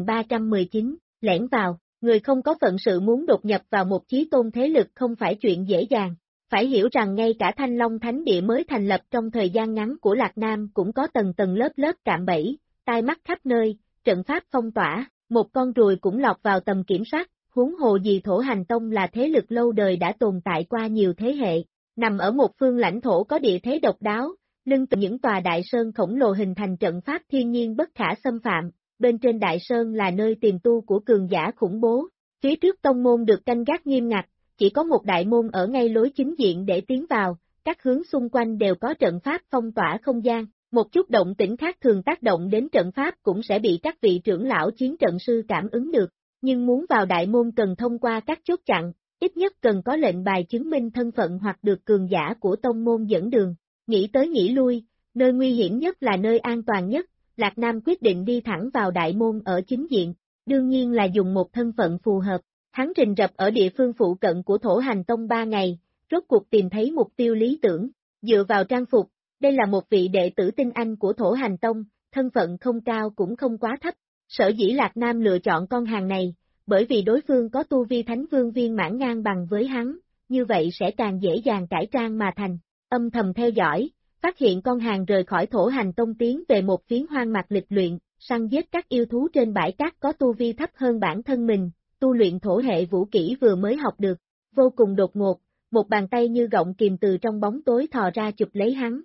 2319, lẻn vào, người không có phận sự muốn đột nhập vào một chí tôn thế lực không phải chuyện dễ dàng, phải hiểu rằng ngay cả Thanh Long Thánh Địa mới thành lập trong thời gian ngắn của Lạc Nam cũng có tầng tầng lớp lớp cạm bẫy, tai mắt khắp nơi, trận pháp phong tỏa, một con ruồi cũng lọt vào tầm kiểm soát, huống hồ gì thổ hành tông là thế lực lâu đời đã tồn tại qua nhiều thế hệ, nằm ở một phương lãnh thổ có địa thế độc đáo, lưng từ những tòa đại sơn khổng lồ hình thành trận pháp thiên nhiên bất khả xâm phạm, bên trên đại sơn là nơi tiềm tu của cường giả khủng bố, phía trước tông môn được canh gác nghiêm ngặt, chỉ có một đại môn ở ngay lối chính diện để tiến vào, các hướng xung quanh đều có trận pháp phong tỏa không gian, một chút động tĩnh khác thường tác động đến trận pháp cũng sẽ bị các vị trưởng lão chiến trận sư cảm ứng được, nhưng muốn vào đại môn cần thông qua các chốt chặn, ít nhất cần có lệnh bài chứng minh thân phận hoặc được cường giả của tông môn dẫn đường. Nghĩ tới nghĩ lui, nơi nguy hiểm nhất là nơi an toàn nhất, Lạc Nam quyết định đi thẳng vào đại môn ở chính diện, đương nhiên là dùng một thân phận phù hợp. Hắn rình rập ở địa phương phụ cận của thổ hành tông 3 ngày, rốt cuộc tìm thấy mục tiêu lý tưởng, dựa vào trang phục, đây là một vị đệ tử tinh anh của thổ hành tông, thân phận không cao cũng không quá thấp, sở dĩ Lạc Nam lựa chọn con hàng này, bởi vì đối phương có tu vi thánh vương viên mãn ngang bằng với hắn, như vậy sẽ càng dễ dàng cải trang mà thành, âm thầm theo dõi, phát hiện con hàng rời khỏi thổ hành tông tiến về một phiến hoang mạc lịch luyện, săn giết các yêu thú trên bãi cát có tu vi thấp hơn bản thân mình, tu luyện thổ hệ vũ kỹ vừa mới học được, vô cùng đột ngột, một bàn tay như gọng kìm từ trong bóng tối thò ra chụp lấy hắn,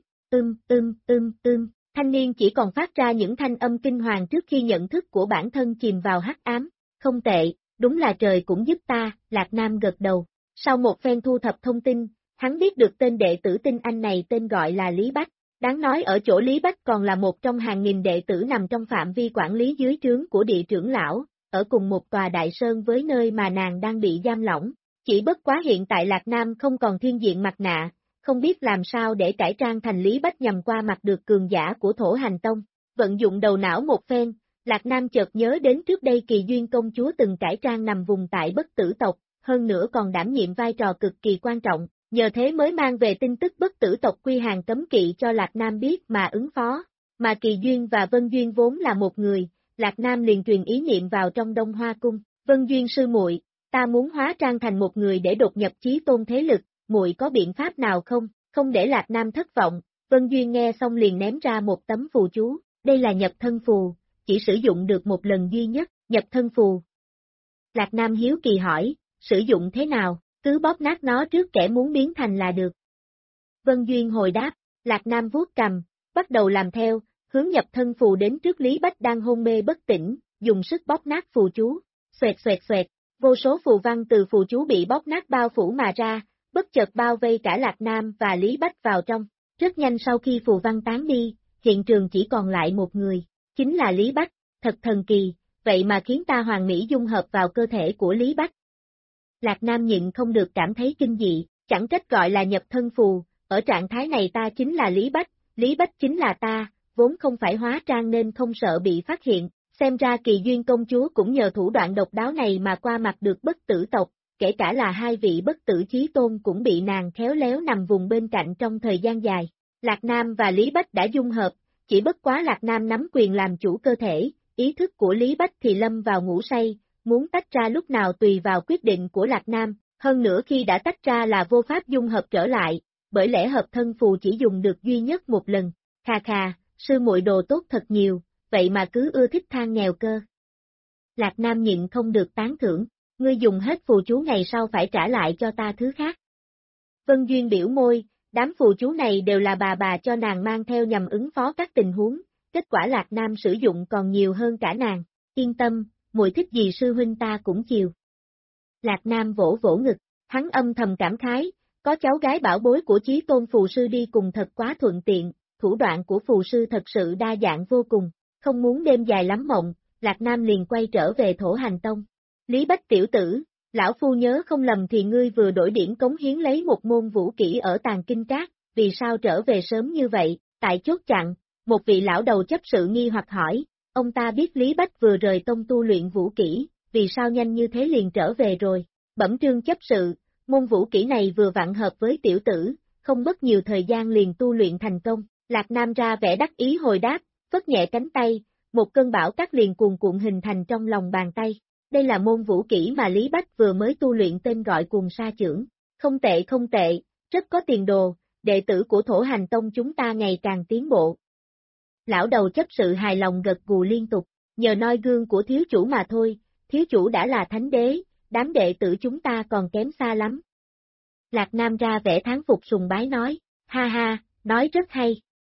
thanh niên chỉ còn phát ra những thanh âm kinh hoàng trước khi nhận thức của bản thân chìm vào hắc ám, không tệ, đúng là trời cũng giúp ta, Lạc Nam gật đầu, sau một phen thu thập thông tin, hắn biết được tên đệ tử tinh anh này tên gọi là Lý Bách, đáng nói ở chỗ Lý Bách còn là một trong hàng nghìn đệ tử nằm trong phạm vi quản lý dưới trướng của địa trưởng lão, ở cùng một tòa đại sơn với nơi mà nàng đang bị giam lỏng, chỉ bất quá hiện tại Lạc Nam không còn thiên diện mặt nạ, không biết làm sao để cải trang thành Lý Bách nhằm qua mặt được cường giả của thổ hành tông, vận dụng đầu não một phen, Lạc Nam chợt nhớ đến trước đây Kỳ Duyên công chúa từng cải trang nằm vùng tại bất tử tộc, hơn nữa còn đảm nhiệm vai trò cực kỳ quan trọng, nhờ thế mới mang về tin tức bất tử tộc quy hàng cấm kỵ cho Lạc Nam biết mà ứng phó, mà Kỳ Duyên và Vân Duyên vốn là một người, Lạc Nam liền truyền ý niệm vào trong Đông Hoa Cung, Vân Duyên sư muội, ta muốn hóa trang thành một người để đột nhập chí tôn thế lực, muội có biện pháp nào không, không để Lạc Nam thất vọng, Vân Duyên nghe xong liền ném ra một tấm phù chú, đây là nhập thân phù, chỉ sử dụng được một lần duy nhất, nhập thân phù. Lạc Nam hiếu kỳ hỏi, sử dụng thế nào, cứ bóp nát nó trước kẻ muốn biến thành là được. Vân Duyên hồi đáp, Lạc Nam vuốt cầm, bắt đầu làm theo, hướng nhập thân phù đến trước Lý Bách đang hôn mê bất tỉnh, dùng sức bóp nát phù chú, xoẹt, vô số phù văn từ phù chú bị bóp nát bao phủ mà ra, bất chợt bao vây cả Lạc Nam và Lý Bách vào trong, rất nhanh sau khi phù văn tán đi, hiện trường chỉ còn lại một người, chính là Lý Bách, thật thần kỳ, vậy mà khiến ta hoàn mỹ dung hợp vào cơ thể của Lý Bách. Lạc Nam nhịn không được cảm thấy kinh dị, chẳng trách gọi là nhập thân phù, ở trạng thái này ta chính là Lý Bách chính là ta, vốn không phải hóa trang nên không sợ bị phát hiện, xem ra Kỳ Duyên công chúa cũng nhờ thủ đoạn độc đáo này mà qua mặt được bất tử tộc, kể cả là hai vị bất tử chí tôn cũng bị nàng khéo léo nằm vùng bên cạnh trong thời gian dài. Lạc Nam và Lý Bách đã dung hợp, chỉ bất quá Lạc Nam nắm quyền làm chủ cơ thể, ý thức của Lý Bách thì lâm vào ngủ say, muốn tách ra lúc nào tùy vào quyết định của Lạc Nam, hơn nữa khi đã tách ra là vô pháp dung hợp trở lại, bởi lẽ hợp thân phù chỉ dùng được duy nhất một lần. Khà, sư muội đồ tốt thật nhiều, vậy mà cứ ưa thích than nghèo cơ. Lạc Nam nhịn không được tán thưởng, ngươi dùng hết phù chú ngày sau phải trả lại cho ta thứ khác. Vân Duyên biểu môi, đám phù chú này đều là bà cho nàng mang theo nhằm ứng phó các tình huống, kết quả Lạc Nam sử dụng còn nhiều hơn cả nàng, yên tâm, muội thích gì sư huynh ta cũng chiều. Lạc Nam vỗ vỗ ngực, hắn âm thầm cảm khái, có cháu gái bảo bối của Chí Tôn phù sư đi cùng thật quá thuận tiện, thủ đoạn của phù sư thật sự đa dạng vô cùng, không muốn đêm dài lắm mộng, Lạc Nam liền quay trở về Thổ Hành Tông. Lý Bách tiểu tử, lão phu nhớ không lầm thì ngươi vừa đổi điển cống hiến lấy một môn vũ kỹ ở Tàng Kinh Các, vì sao trở về sớm như vậy, tại chốt chặn, một vị lão đầu chấp sự nghi hoặc hỏi, ông ta biết Lý Bách vừa rời tông tu luyện vũ kỹ, vì sao nhanh như thế liền trở về rồi, bẩm trương chấp sự, môn vũ kỹ này vừa vặn hợp với tiểu tử, không mất nhiều thời gian liền tu luyện thành công, Lạc Nam ra vẻ đắc ý hồi đáp, phất nhẹ cánh tay, một cơn bão cát liền cuồn cuộn hình thành trong lòng bàn tay. Đây là môn vũ kỹ mà Lý Bách vừa mới tu luyện tên gọi Cuồng Sa Chưởng. Không tệ, rất có tiền đồ, đệ tử của Thổ Hành Tông chúng ta ngày càng tiến bộ. Lão đầu chấp sự hài lòng gật gù liên tục, nhờ noi gương của thiếu chủ mà thôi, thiếu chủ đã là thánh đế, đám đệ tử chúng ta còn kém xa lắm. Lạc Nam ra vẻ thán phục sùng bái nói, ha ha, nói rất hay.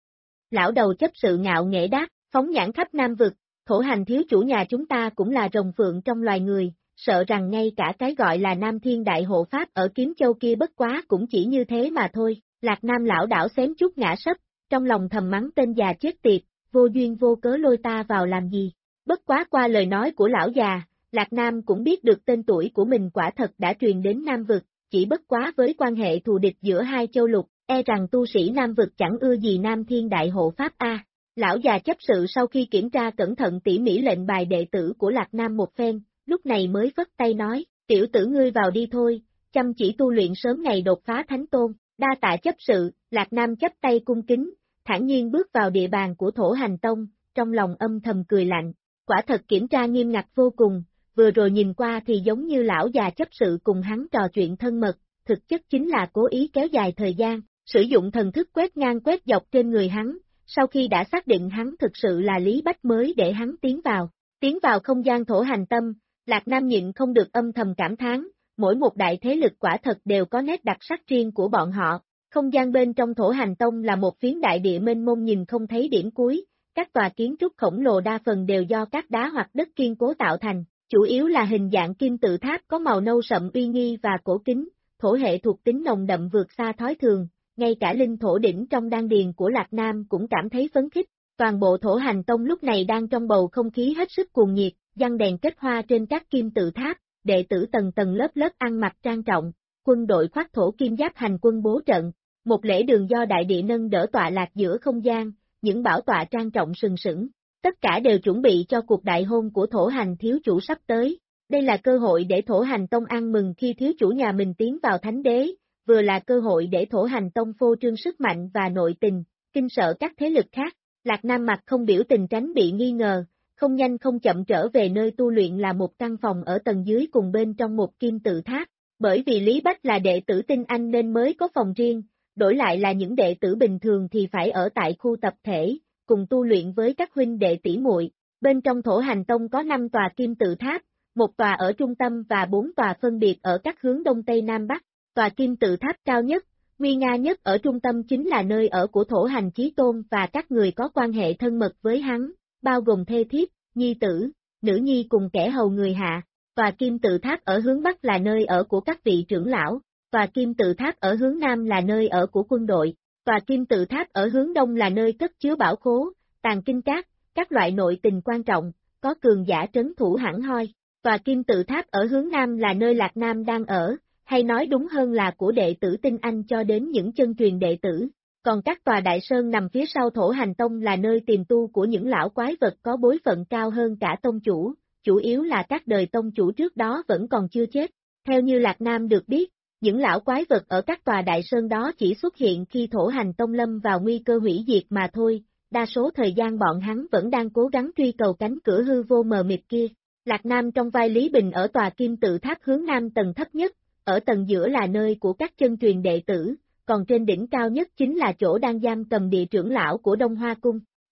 Lão đầu chấp sự ngạo nghễ đáp, phóng nhãn khắp Nam Vực, Thổ Hành thiếu chủ nhà chúng ta cũng là rồng phượng trong loài người, sợ rằng ngay cả cái gọi là Nam Thiên Đại Hộ Pháp ở Kiếm Châu kia bất quá cũng chỉ như thế mà thôi, Lạc Nam lão đảo xém chút ngã sấp, trong lòng thầm mắng tên già chết tiệt, vô duyên vô cớ lôi ta vào làm gì, bất quá qua lời nói của lão già, Lạc Nam cũng biết được tên tuổi của mình quả thật đã truyền đến Nam Vực, chỉ bất quá với quan hệ thù địch giữa hai châu lục, e rằng tu sĩ Nam Vực chẳng ưa gì Nam Thiên Đại Hộ Pháp a. Lão già chấp sự sau khi kiểm tra cẩn thận tỉ mỉ lệnh bài đệ tử của Lạc Nam một phen, lúc này mới phất tay nói, tiểu tử ngươi vào đi thôi, chăm chỉ tu luyện sớm ngày đột phá thánh tôn, đa tạ chấp sự, Lạc Nam chấp tay cung kính, thản nhiên bước vào địa bàn của Thổ Hành Tông, trong lòng âm thầm cười lạnh, quả thật kiểm tra nghiêm ngặt vô cùng, vừa rồi nhìn qua thì giống như lão già chấp sự cùng hắn trò chuyện thân mật, thực chất chính là cố ý kéo dài thời gian, sử dụng thần thức quét ngang quét dọc trên người hắn. Sau khi đã xác định hắn thực sự là Lý Bách mới để hắn tiến vào không gian Thổ Hành Tâm, Lạc Nam nhịn không được âm thầm cảm thán, mỗi một đại thế lực quả thật đều có nét đặc sắc riêng của bọn họ, không gian bên trong Thổ Hành Tông là một phiến đại địa mênh mông nhìn không thấy điểm cuối, các tòa kiến trúc khổng lồ đa phần đều do các đá hoặc đất kiên cố tạo thành, chủ yếu là hình dạng kim tự tháp có màu nâu sậm uy nghi và cổ kính, thổ hệ thuộc tính nồng đậm vượt xa thói thường. Ngay cả linh thổ đỉnh trong đan điền của Lạc Nam cũng cảm thấy phấn khích, toàn bộ Thổ Hành Tông lúc này đang trong bầu không khí hết sức cuồng nhiệt, giăng đèn kết hoa trên các kim tự tháp, đệ tử tầng tầng lớp lớp ăn mặc trang trọng, quân đội khoác thổ kim giáp hành quân bố trận, một lễ đường do đại địa nâng đỡ tọa lạc giữa không gian, những bảo tọa trang trọng sừng sững, tất cả đều chuẩn bị cho cuộc đại hôn của Thổ Hành thiếu chủ sắp tới, đây là cơ hội để Thổ Hành Tông ăn mừng khi thiếu chủ nhà mình tiến vào thánh đế. Vừa là cơ hội để Thổ Hành Tông phô trương sức mạnh và nội tình, kinh sợ các thế lực khác, Lạc Nam mặt không biểu tình tránh bị nghi ngờ, không nhanh không chậm trở về nơi tu luyện là một căn phòng ở tầng dưới cùng bên trong một kim tự tháp, bởi vì Lý Bách là đệ tử tinh anh nên mới có phòng riêng, đổi lại là những đệ tử bình thường thì phải ở tại khu tập thể, cùng tu luyện với các huynh đệ tỷ muội. Bên trong Thổ Hành Tông có 5 tòa kim tự tháp, một tòa ở trung tâm và 4 tòa phân biệt ở các hướng đông tây nam bắc. Tòa kim tự tháp cao nhất, nguy nga nhất ở trung tâm chính là nơi ở của Thổ Hành Chí Tôn và các người có quan hệ thân mật với hắn, bao gồm thê thiếp, nhi tử, nữ nhi cùng kẻ hầu người hạ. Tòa kim tự tháp ở hướng Bắc là nơi ở của các vị trưởng lão, tòa kim tự tháp ở hướng Nam là nơi ở của quân đội, tòa kim tự tháp ở hướng Đông là nơi cất chứa bảo khố, tàng kinh các loại nội tình quan trọng, có cường giả trấn thủ hẳn hoi. Tòa kim tự tháp ở hướng Nam là nơi Lạc Nam đang ở, hay nói đúng hơn là của đệ tử tinh anh cho đến những chân truyền đệ tử, còn các tòa đại sơn nằm phía sau Thổ Hành Tông là nơi tiềm tu của những lão quái vật có bối phận cao hơn cả tông chủ, chủ yếu là các đời tông chủ trước đó vẫn còn chưa chết. Theo như Lạc Nam được biết, những lão quái vật ở các tòa đại sơn đó chỉ xuất hiện khi Thổ Hành Tông lâm vào nguy cơ hủy diệt mà thôi, đa số thời gian bọn hắn vẫn đang cố gắng truy cầu cánh cửa hư vô mờ mịt kia. Lạc Nam trong vai Lý Bình ở tòa kim tự tháp hướng Nam tầng thấp nhất, ở tầng giữa là nơi của các chân truyền đệ tử, còn trên đỉnh cao nhất chính là chỗ đang giam cầm địa trưởng lão của Đông Hoa Cung.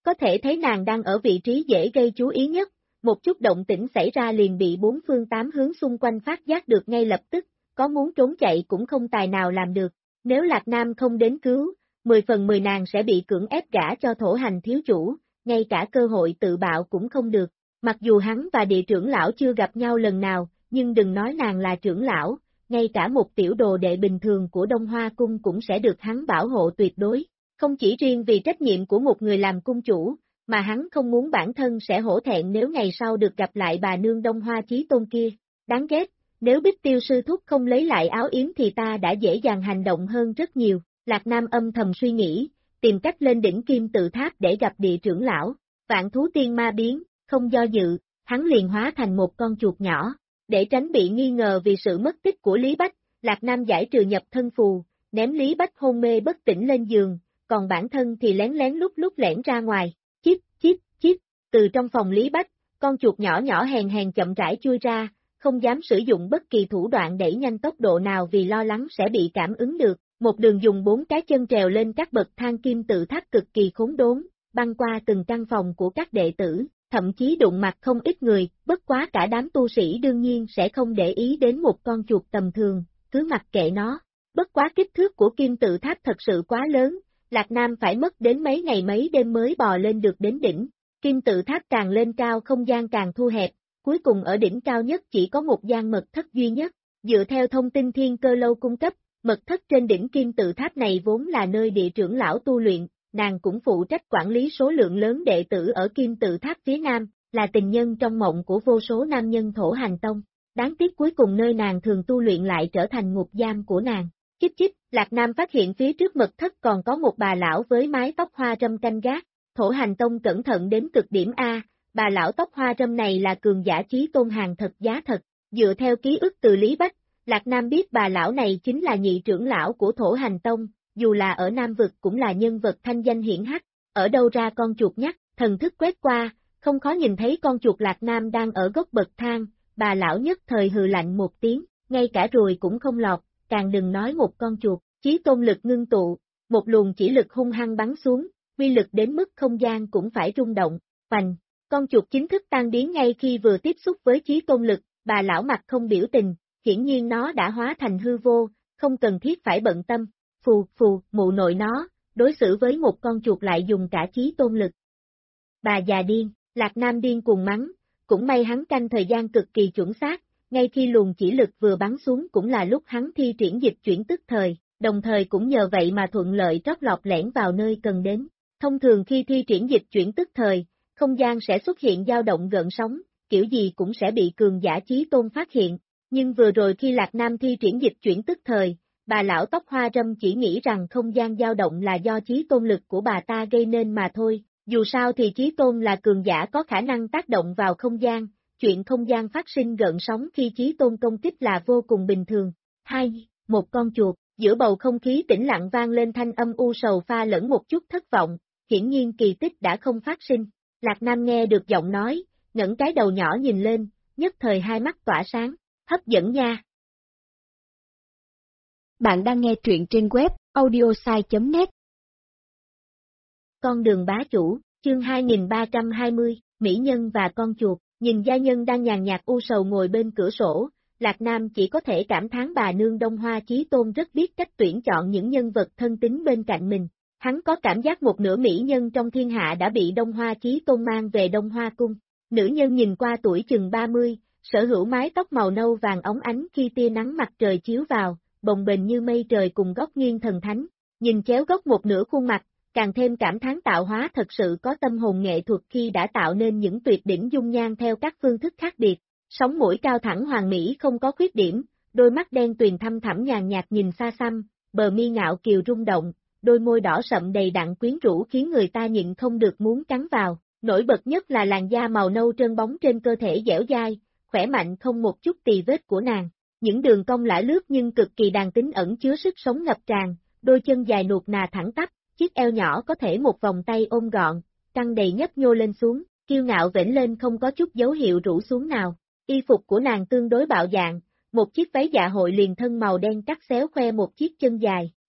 Có thể thấy nàng đang ở vị trí dễ gây chú ý nhất, một chút động tĩnh xảy ra liền bị bốn phương tám hướng xung quanh phát giác được ngay lập tức, có muốn trốn chạy cũng không tài nào làm được. Nếu Lạc Nam không đến cứu, 10 phần 10 nàng sẽ bị cưỡng ép gả cho thổ hành thiếu chủ, ngay cả cơ hội tự bạo cũng không được. Mặc dù hắn và địa trưởng lão chưa gặp nhau lần nào, nhưng đừng nói nàng là trưởng lão, ngay cả một tiểu đồ đệ bình thường của Đông Hoa Cung cũng sẽ được hắn bảo hộ tuyệt đối. Không chỉ riêng vì trách nhiệm của một người làm cung chủ, mà hắn không muốn bản thân sẽ hổ thẹn nếu ngày sau được gặp lại bà nương Đông Hoa Chí Tôn kia. Đáng ghét, nếu Bích Tiêu sư thúc không lấy lại áo yếm thì ta đã dễ dàng hành động hơn rất nhiều. Lạc Nam âm thầm suy nghĩ, tìm cách lên đỉnh kim tự tháp để gặp địa trưởng lão. Vạn thú tiên ma biến, không do dự, hắn liền hóa thành một con chuột nhỏ. Để tránh bị nghi ngờ vì sự mất tích của Lý Bách, Lạc Nam giải trừ nhập thân phù, ném Lý Bách hôn mê bất tỉnh lên giường, còn bản thân thì lén lén lúc lẻn ra ngoài. Chíp, chíp, chíp, từ trong phòng Lý Bách, con chuột nhỏ nhỏ hèn hèn chậm rãi chui ra, không dám sử dụng bất kỳ thủ đoạn đẩy nhanh tốc độ nào vì lo lắng sẽ bị cảm ứng được, một đường dùng 4 cái chân trèo lên các bậc thang kim tự tháp cực kỳ khốn đốn, băng qua từng căn phòng của các đệ tử, thậm chí đụng mặt không ít người, bất quá cả đám tu sĩ đương nhiên sẽ không để ý đến một con chuột tầm thường, cứ mặc kệ nó. Bất quá kích thước của kim tự tháp thật sự quá lớn, Lạc Nam phải mất đến mấy ngày mấy đêm mới bò lên được đến đỉnh. Kim tự tháp càng lên cao không gian càng thu hẹp, cuối cùng ở đỉnh cao nhất chỉ có một gian mật thất duy nhất. Dựa theo thông tin Thiên Cơ Lâu cung cấp, mật thất trên đỉnh kim tự tháp này vốn là nơi địa trưởng lão tu luyện, nàng cũng phụ trách quản lý số lượng lớn đệ tử ở kim tự tháp phía nam, là tình nhân trong mộng của vô số nam nhân thổ hành tông. Đáng tiếc cuối cùng nơi nàng thường tu luyện lại trở thành ngục giam của nàng. Chích chích, Lạc Nam phát hiện phía trước mật thất còn có một bà lão với mái tóc hoa râm canh gác, thổ hành tông cẩn thận đến cực điểm A, bà lão tóc hoa râm này là cường giả chí tôn hàng thật giá thật, dựa theo ký ức từ Lý Bách, Lạc Nam biết bà lão này chính là nhị trưởng lão của thổ hành tông, dù là ở Nam Vực cũng là nhân vật thanh danh hiển hách, ở đâu ra con chuột nhắt, thần thức quét qua, không khó nhìn thấy con chuột Lạc Nam đang ở góc bậc thang, bà lão nhất thời hừ lạnh một tiếng, ngay cả ruồi cũng không lọt, càng đừng nói một con chuột, chí tôn lực ngưng tụ, một luồng chỉ lực hung hăng bắn xuống, uy lực đến mức không gian cũng phải rung động, phành, con chuột chính thức tan biến ngay khi vừa tiếp xúc với chí tôn lực, bà lão mặt không biểu tình, hiển nhiên nó đã hóa thành hư vô, không cần thiết phải bận tâm, phù, mụ nội nó, đối xử với một con chuột lại dùng cả chí tôn lực. Bà già điên, Lạc Nam điên cùng mắng, cũng may hắn canh thời gian cực kỳ chuẩn xác, ngay khi luồng chỉ lực vừa bắn xuống cũng là lúc hắn thi triển dịch chuyển tức thời, đồng thời cũng nhờ vậy mà thuận lợi trót lọt lẻn vào nơi cần đến. Thông thường khi thi triển dịch chuyển tức thời, không gian sẽ xuất hiện dao động gợn sóng, kiểu gì cũng sẽ bị cường giả chí tôn phát hiện, nhưng vừa rồi khi Lạc Nam thi triển dịch chuyển tức thời, bà lão tóc hoa râm chỉ nghĩ rằng không gian dao động là do chí tôn lực của bà ta gây nên mà thôi, dù sao thì chí tôn là cường giả có khả năng tác động vào không gian, chuyện không gian phát sinh gợn sóng khi chí tôn công kích là vô cùng bình thường. Một con chuột, giữa bầu không khí tĩnh lặng vang lên thanh âm u sầu pha lẫn một chút thất vọng, hiển nhiên kỳ tích đã không phát sinh. Lạc Nam nghe được giọng nói, ngẩng cái đầu nhỏ nhìn lên, nhất thời hai mắt tỏa sáng, hấp dẫn nha. Bạn đang nghe truyện trên web audiosai.net. Con đường bá chủ, chương 2320, Mỹ Nhân và con chuột, nhìn gia nhân đang nhàn nhạt u sầu ngồi bên cửa sổ, Lạc Nam chỉ có thể cảm thán bà nương Đông Hoa Chí Tôn rất biết cách tuyển chọn những nhân vật thân tín bên cạnh mình. Hắn có cảm giác một nửa mỹ nhân trong thiên hạ đã bị Đông Hoa Chí Tôn mang về Đông Hoa Cung. Nữ nhân nhìn qua tuổi chừng 30, sở hữu mái tóc màu nâu vàng óng ánh khi tia nắng mặt trời chiếu vào, bồng bềnh như mây trời cùng góc nghiêng thần thánh. Nhìn chéo góc một nửa khuôn mặt, càng thêm cảm thán tạo hóa thật sự có tâm hồn nghệ thuật khi đã tạo nên những tuyệt đỉnh dung nhan theo các phương thức khác biệt. Sống mũi cao thẳng hoàn mỹ không có khuyết điểm, đôi mắt đen tuyền thăm thẳm nhàn nhạt nhìn xa xăm, bờ mi ngạo kiều rung động, đôi môi đỏ sậm đầy đặn quyến rũ khiến người ta nhịn không được muốn cắn vào. Nổi bật nhất là làn da màu nâu trơn bóng trên cơ thể dẻo dai, khỏe mạnh không một chút tì vết của nàng. Những đường cong lả lướt nhưng cực kỳ đàn tính ẩn chứa sức sống ngập tràn, đôi chân dài nuột nà thẳng tắp, chiếc eo nhỏ có thể một vòng tay ôm gọn, căng đầy nhấp nhô lên xuống, kiêu ngạo vểnh lên không có chút dấu hiệu rũ xuống nào. Y phục của nàng tương đối bạo dạn, một chiếc váy dạ hội liền thân màu đen cắt xéo khoe một chiếc chân dài,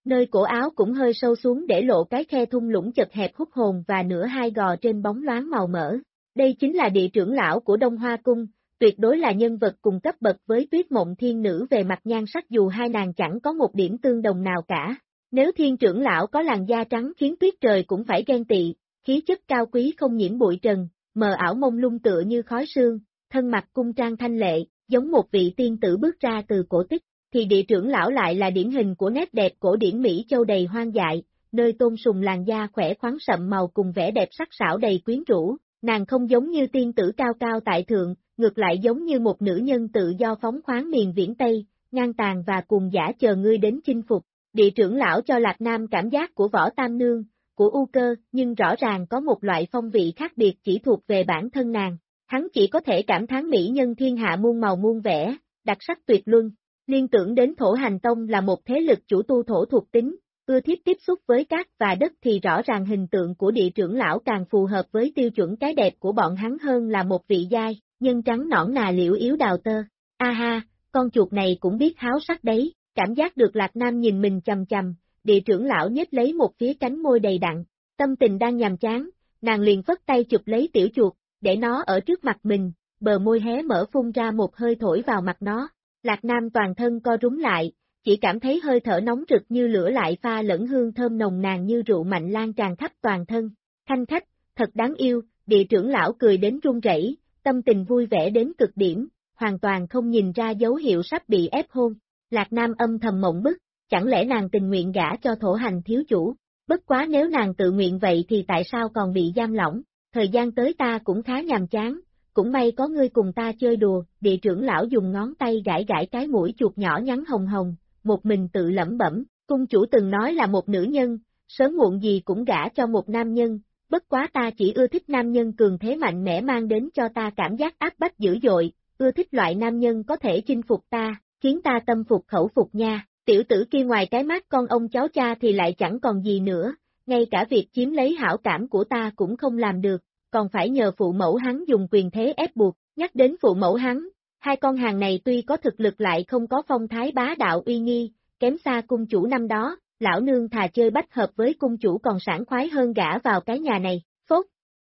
nơi cổ áo cũng hơi sâu xuống để lộ cái khe thung lũng chật hẹp hút hồn và nửa hai gò trên bóng loáng màu mỡ. Đây chính là địa trưởng lão của Đông Hoa Cung, tuyệt đối là nhân vật cùng cấp bậc với Tuyết Mộng Thiên Nữ về mặt nhan sắc dù hai nàng chẳng có một điểm tương đồng nào cả. Nếu Thiên trưởng lão có làn da trắng khiến Tuyết Trời cũng phải ghen tị, khí chất cao quý không nhiễm bụi trần, mờ ảo mông lung tựa như khói sương, thân mặt cung trang thanh lệ, giống một vị tiên tử bước ra từ cổ tích, thì địa trưởng lão lại là điển hình của nét đẹp cổ điển Mỹ Châu đầy hoang dại, nơi tôn sùng làn da khỏe khoắn sậm màu cùng vẻ đẹp sắc sảo đầy quyến rũ, nàng không giống như tiên tử cao cao tại thượng, ngược lại giống như một nữ nhân tự do phóng khoáng miền viễn Tây, ngang tàn và cuồng dã chờ ngươi đến chinh phục. Địa trưởng lão cho Lạc Nam cảm giác của Võ Tam Nương, của U Cơ, nhưng rõ ràng có một loại phong vị khác biệt chỉ thuộc về bản thân nàng. Hắn chỉ có thể cảm thán mỹ nhân thiên hạ muôn màu muôn vẻ, đặc sắc tuyệt luân. Liên tưởng đến Thổ Hành Tông là một thế lực chủ tu thổ thuộc tính, ưa thích tiếp xúc với cát và đất thì rõ ràng hình tượng của địa trưởng lão càng phù hợp với tiêu chuẩn cái đẹp của bọn hắn hơn là một vị giai, nhân trắng nõn nà liễu yếu đào tơ. A ha, con chuột này cũng biết háo sắc đấy, cảm giác được Lạc Nam nhìn mình chằm chằm, địa trưởng lão nhếch lấy một phía cánh môi đầy đặn, tâm tình đang nhàm chán, nàng liền phất tay chụp lấy tiểu chuột, để nó ở trước mặt mình, bờ môi hé mở phun ra một hơi thổi vào mặt nó. Lạc Nam toàn thân co rúm lại, chỉ cảm thấy hơi thở nóng rực như lửa lại pha lẫn hương thơm nồng nàn như rượu mạnh lan tràn khắp toàn thân. Thanh khách, thật đáng yêu, địa trưởng lão cười đến run rẩy, tâm tình vui vẻ đến cực điểm, hoàn toàn không nhìn ra dấu hiệu sắp bị ép hôn. Lạc Nam âm thầm mộng bức, chẳng lẽ nàng tình nguyện gả cho Thổ Hành thiếu chủ? Bất quá nếu nàng tự nguyện vậy thì tại sao còn bị giam lỏng? Thời gian tới ta cũng khá nhàm chán, cũng may có ngươi cùng ta chơi đùa. Địa trưởng lão dùng ngón tay gãi gãi cái mũi chuột nhỏ nhắn hồng hồng, một mình tự lẩm bẩm, cung chủ từng nói là một nữ nhân, sớm muộn gì cũng gả cho một nam nhân, bất quá ta chỉ ưa thích nam nhân cường thế mạnh mẽ mang đến cho ta cảm giác áp bách dữ dội, ưa thích loại nam nhân có thể chinh phục ta, khiến ta tâm phục khẩu phục nha. Tiểu tử kia ngoài cái mắt con ông cháu cha thì lại chẳng còn gì nữa, ngay cả việc chiếm lấy hảo cảm của ta cũng không làm được, còn phải nhờ phụ mẫu hắn dùng quyền thế ép buộc. Nhắc đến phụ mẫu hắn, hai con hàng này tuy có thực lực lại không có phong thái bá đạo uy nghi, kém xa cung chủ năm đó, lão nương thà chơi bách hợp với cung chủ còn sảng khoái hơn gả vào cái nhà này. Phốt!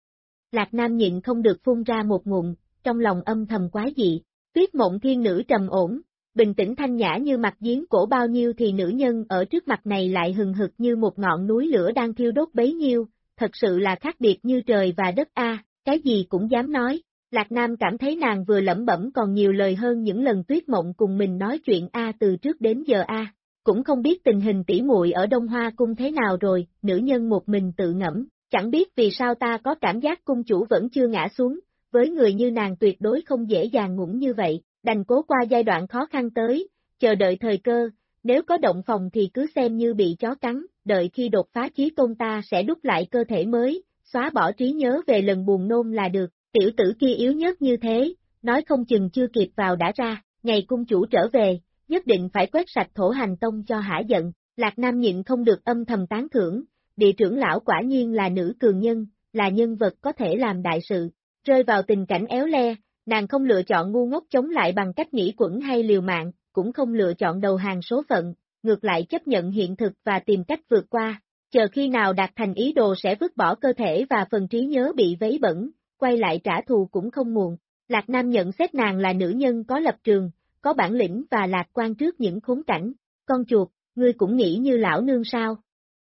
Lạc Nam nhịn không được phun ra một ngụm, trong lòng âm thầm quái dị. Tuyết Mộng Thiên Nữ trầm ổn, bình tĩnh thanh nhã như mặt giếng cổ bao nhiêu thì nữ nhân ở trước mặt này lại hừng hực như một ngọn núi lửa đang thiêu đốt bấy nhiêu, thật sự là khác biệt như trời và đất a, cái gì cũng dám nói. Lạc Nam cảm thấy nàng vừa lẩm bẩm còn nhiều lời hơn những lần Tuyết Mộng cùng mình nói chuyện từ trước đến giờ cũng không biết tình hình tỉ muội ở Đông Hoa Cung thế nào rồi, nữ nhân một mình tự ngẫm, chẳng biết vì sao ta có cảm giác cung chủ vẫn chưa ngã xuống, với người như nàng tuyệt đối không dễ dàng ngủm như vậy, đành cố qua giai đoạn khó khăn tới, chờ đợi thời cơ, nếu có động phòng thì cứ xem như bị chó cắn, đợi khi đột phá chí tôn ta sẽ đúc lại cơ thể mới, xóa bỏ trí nhớ về lần buồn nôn là được. Tiểu tử kia yếu nhất như thế, nói không chừng chưa kịp vào đã ra, ngày cung chủ trở về, nhất định phải quét sạch Thổ Hành Tông cho hả giận. Lạc Nam nhịn không được âm thầm tán thưởng, địa trưởng lão quả nhiên là nữ cường nhân, là nhân vật có thể làm đại sự. Rơi vào tình cảnh éo le, nàng không lựa chọn ngu ngốc chống lại bằng cách nghĩ quẩn hay liều mạng, cũng không lựa chọn đầu hàng số phận, ngược lại chấp nhận hiện thực và tìm cách vượt qua, chờ khi nào đạt thành ý đồ sẽ vứt bỏ cơ thể và phần trí nhớ bị vấy bẩn, quay lại trả thù cũng không muộn. Lạc Nam nhận xét nàng là nữ nhân có lập trường, có bản lĩnh và lạc quan trước những khốn cảnh. Con chuột, ngươi cũng nghĩ như lão nương sao?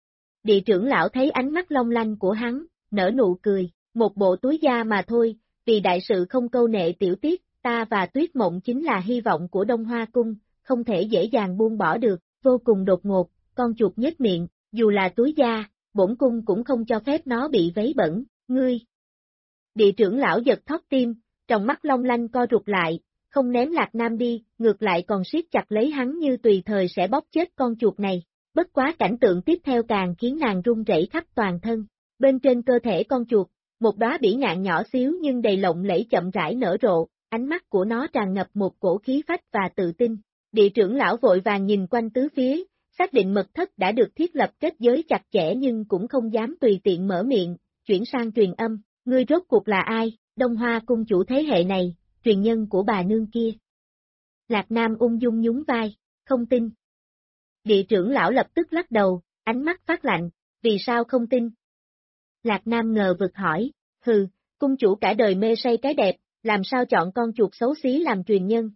Địa trưởng lão thấy ánh mắt long lanh của hắn, nở nụ cười, một bộ túi da mà thôi, vì đại sự không câu nệ tiểu tiết, ta và Tuyết Mộng chính là hy vọng của Đông Hoa Cung, không thể dễ dàng buông bỏ được, vô cùng đột ngột, con chuột nhếch miệng, dù là túi da, bổn cung cũng không cho phép nó bị vấy bẩn, ngươi. Địa trưởng lão giật thót tim, trong mắt long lanh co rụt lại, không ném Lạc Nam đi, ngược lại còn siết chặt lấy hắn như tùy thời sẽ bóp chết con chuột này. Bất quá cảnh tượng tiếp theo càng khiến nàng run rẩy khắp toàn thân. Bên trên cơ thể con chuột, một đóa bỉ ngạn nhỏ xíu nhưng đầy lộng lẫy chậm rãi nở rộ, ánh mắt của nó tràn ngập một cổ khí phách và tự tin. Địa trưởng lão vội vàng nhìn quanh tứ phía, xác định mật thất đã được thiết lập kết giới chặt chẽ nhưng cũng không dám tùy tiện mở miệng, chuyển sang truyền âm. Ngươi rốt cuộc là ai, Đông Hoa cung chủ thế hệ này, truyền nhân của bà nương kia. Lạc Nam ung dung nhún vai, không tin. Địa trưởng lão lập tức lắc đầu, ánh mắt phát lạnh, vì sao không tin? Lạc Nam ngờ vực hỏi, hừ, cung chủ cả đời mê say cái đẹp, làm sao chọn con chuột xấu xí làm truyền nhân?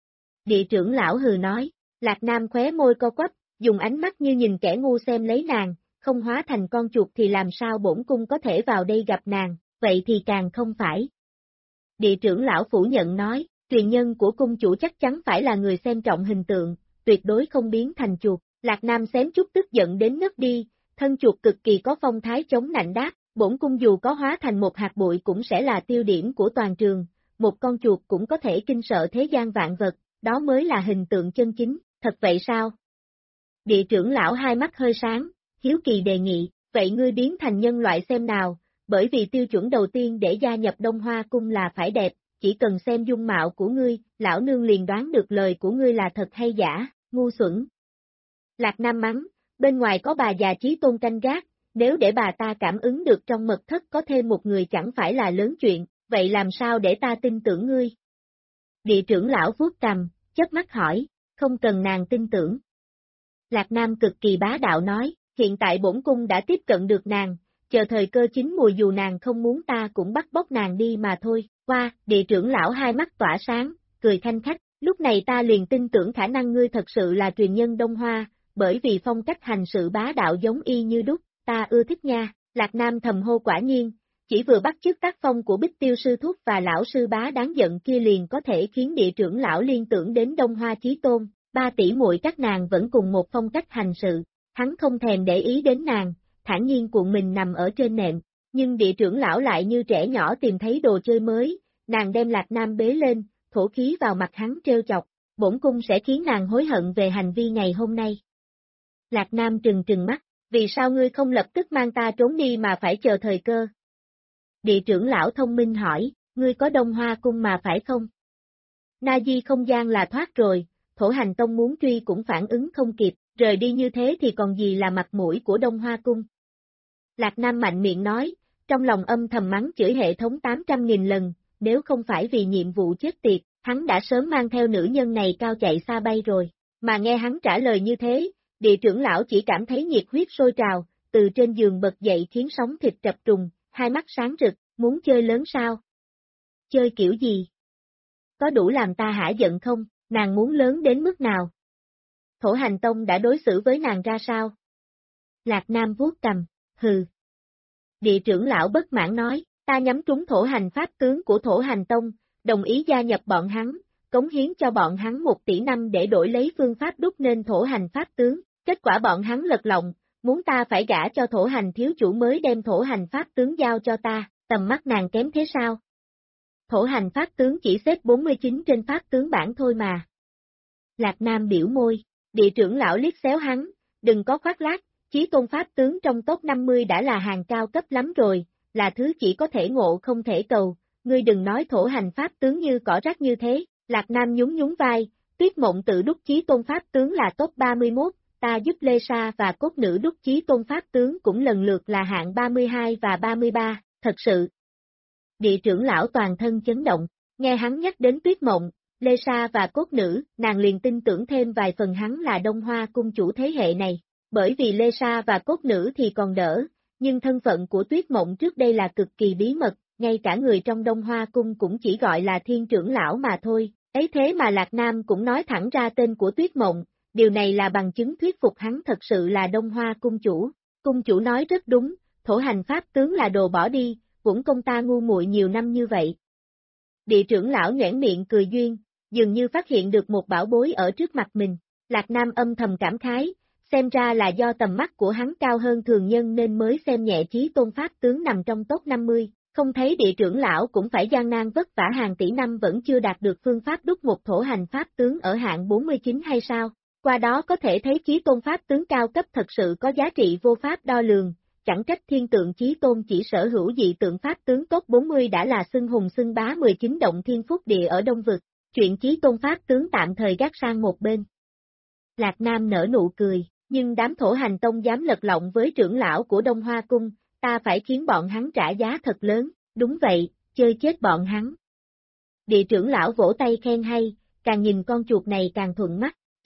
Địa trưởng lão hừ nói, Lạc Nam khóe môi co quắp, dùng ánh mắt như nhìn kẻ ngu xem lấy nàng, không hóa thành con chuột thì làm sao bổn cung có thể vào đây gặp nàng, vậy thì càng không phải. Địa trưởng lão phủ nhận nói, truyền nhân của cung chủ chắc chắn phải là người xem trọng hình tượng, tuyệt đối không biến thành chuột. Lạc Nam xém chút tức giận đến ngất đi, thân chuột cực kỳ có phong thái chống nạnh đáp, bổn cung dù có hóa thành một hạt bụi cũng sẽ là tiêu điểm của toàn trường, một con chuột cũng có thể kinh sợ thế gian vạn vật, đó mới là hình tượng chân chính, thật vậy sao? Địa trưởng lão hai mắt hơi sáng, hiếu kỳ đề nghị, vậy ngươi biến thành nhân loại xem nào, bởi vì tiêu chuẩn đầu tiên để gia nhập Đông Hoa Cung là phải đẹp, chỉ cần xem dung mạo của ngươi, lão nương liền đoán được lời của ngươi là thật hay giả, ngu xuẩn. Lạc Nam mắng, bên ngoài có bà già Chí Tôn canh gác, nếu để bà ta cảm ứng được trong mật thất có thêm một người chẳng phải là lớn chuyện, vậy làm sao để ta tin tưởng ngươi? Địa trưởng lão vuốt cằm, chớp mắt hỏi, không cần nàng tin tưởng. Lạc Nam cực kỳ bá đạo nói, hiện tại bổn cung đã tiếp cận được nàng, chờ thời cơ chín mùi dù nàng không muốn ta cũng bắt bóc nàng đi mà thôi. Qua, địa trưởng lão hai mắt tỏa sáng, cười khanh khách, lúc này ta liền tin tưởng khả năng ngươi thật sự là truyền nhân Đông Hoa, bởi vì phong cách hành sự bá đạo giống y như đúc, ta ưa thích nha. Lạc Nam thầm hô quả nhiên, chỉ vừa bắt chước tác phong của Bích Tiêu sư thúc và lão sư bá đáng giận kia liền có thể khiến địa trưởng lão liên tưởng đến Đông Hoa Chí Tôn, ba tỷ muội các nàng vẫn cùng một phong cách hành sự, hắn không thèm để ý đến nàng, thản nhiên cuộn mình nằm ở trên nệm, nhưng địa trưởng lão lại như trẻ nhỏ tìm thấy đồ chơi mới, nàng đem Lạc Nam bế lên, thổ khí vào mặt hắn trêu chọc, bổn cung sẽ khiến nàng hối hận về hành vi ngày hôm nay. Lạc Nam trừng trừng mắt, vì sao ngươi không lập tức mang ta trốn đi mà phải chờ thời cơ? Địa trưởng lão thông minh hỏi, ngươi có Đông Hoa Cung mà phải không? Na Di không gian là thoát rồi, Thổ Hành Tông muốn truy cũng phản ứng không kịp, rời đi như thế thì còn gì là mặt mũi của Đông Hoa Cung. Lạc Nam mạnh miệng nói, trong lòng âm thầm mắng chửi hệ thống 800.000 lần, nếu không phải vì nhiệm vụ chết tiệt, hắn đã sớm mang theo nữ nhân này cao chạy xa bay rồi, mà nghe hắn trả lời như thế, địa trưởng lão chỉ cảm thấy nhiệt huyết sôi trào, từ trên giường bật dậy khiến sóng thịt trập trùng, hai mắt sáng rực, muốn chơi lớn sao? Chơi kiểu gì? Có đủ làm ta hả giận không, nàng muốn lớn đến mức nào? Thổ Hành Tông đã đối xử với nàng ra sao? Lạc Nam vuốt cầm, hừ. Địa trưởng lão bất mãn nói, ta nhắm trúng Thổ Hành pháp tướng của Thổ Hành Tông, đồng ý gia nhập bọn hắn, cống hiến cho bọn hắn 1 tỷ năm để đổi lấy phương pháp đúc nên Thổ Hành pháp tướng, kết quả bọn hắn lật lọng, muốn ta phải gả cho Thổ Hành thiếu chủ mới đem Thổ Hành pháp tướng giao cho ta, tầm mắt nàng kém thế sao? Thổ Hành pháp tướng chỉ xếp 49 trên pháp tướng bảng thôi mà. Lạc Nam biểu môi, địa trưởng lão liếc xéo hắn, đừng có khoác lác, Chí Tôn pháp tướng trong top 50 đã là hàng cao cấp lắm rồi, là thứ chỉ có thể ngộ không thể cầu, ngươi đừng nói Thổ Hành pháp tướng như cỏ rác như thế. Lạc Nam nhún nhún vai, Tuyết Mộng tự đúc Chí Tôn pháp tướng là top 31, ta giúp Lê Sa và cốt nữ đúc Chí Tôn pháp tướng cũng lần lượt là hạng 32 và 33, thật sự. Địa trưởng lão toàn thân chấn động, nghe hắn nhắc đến Tuyết Mộng, Lê Sa và cốt nữ, nàng liền tin tưởng thêm vài phần hắn là Đông Hoa cung chủ thế hệ này, bởi vì Lê Sa và cốt nữ thì còn đỡ, nhưng thân phận của Tuyết Mộng trước đây là cực kỳ bí mật, ngay cả người trong Đông Hoa cung cũng chỉ gọi là thiên trưởng lão mà thôi, ấy thế mà Lạc Nam cũng nói thẳng ra tên của Tuyết Mộng, điều này là bằng chứng thuyết phục hắn thật sự là Đông Hoa cung chủ nói rất đúng, Thổ Hành pháp tướng là đồ bỏ đi, cũng công ta ngu muội nhiều năm như vậy. Địa trưởng lão nhoẻn miệng cười duyên, dường như phát hiện được một bảo bối ở trước mặt mình, Lạc Nam âm thầm cảm khái, xem ra là do tầm mắt của hắn cao hơn thường nhân nên mới xem nhẹ Chí Tôn pháp tướng nằm trong top 50, không thấy địa trưởng lão cũng phải gian nan vất vả hàng tỷ năm vẫn chưa đạt được phương pháp đúc một Thổ Hành pháp tướng ở hạng 49 hay sao, qua đó có thể thấy Chí Tôn pháp tướng cao cấp thật sự có giá trị vô pháp đo lường. Chẳng trách thiên tượng Chí Tôn chỉ sở hữu dị tượng pháp tướng top 40 đã là xưng hùng xưng bá 19 động thiên phúc địa ở Đông Vực, chuyện Chí Tôn pháp tướng tạm thời gác sang một bên. Lạc Nam nở nụ cười, nhưng đám Thổ Hành Tông dám lật lọng với trưởng lão của Đông Hoa Cung, ta phải khiến bọn hắn trả giá thật lớn, đúng vậy, chơi chết bọn hắn. Địa trưởng lão vỗ tay khen hay, càng nhìn con chuột này càng thuận mắt,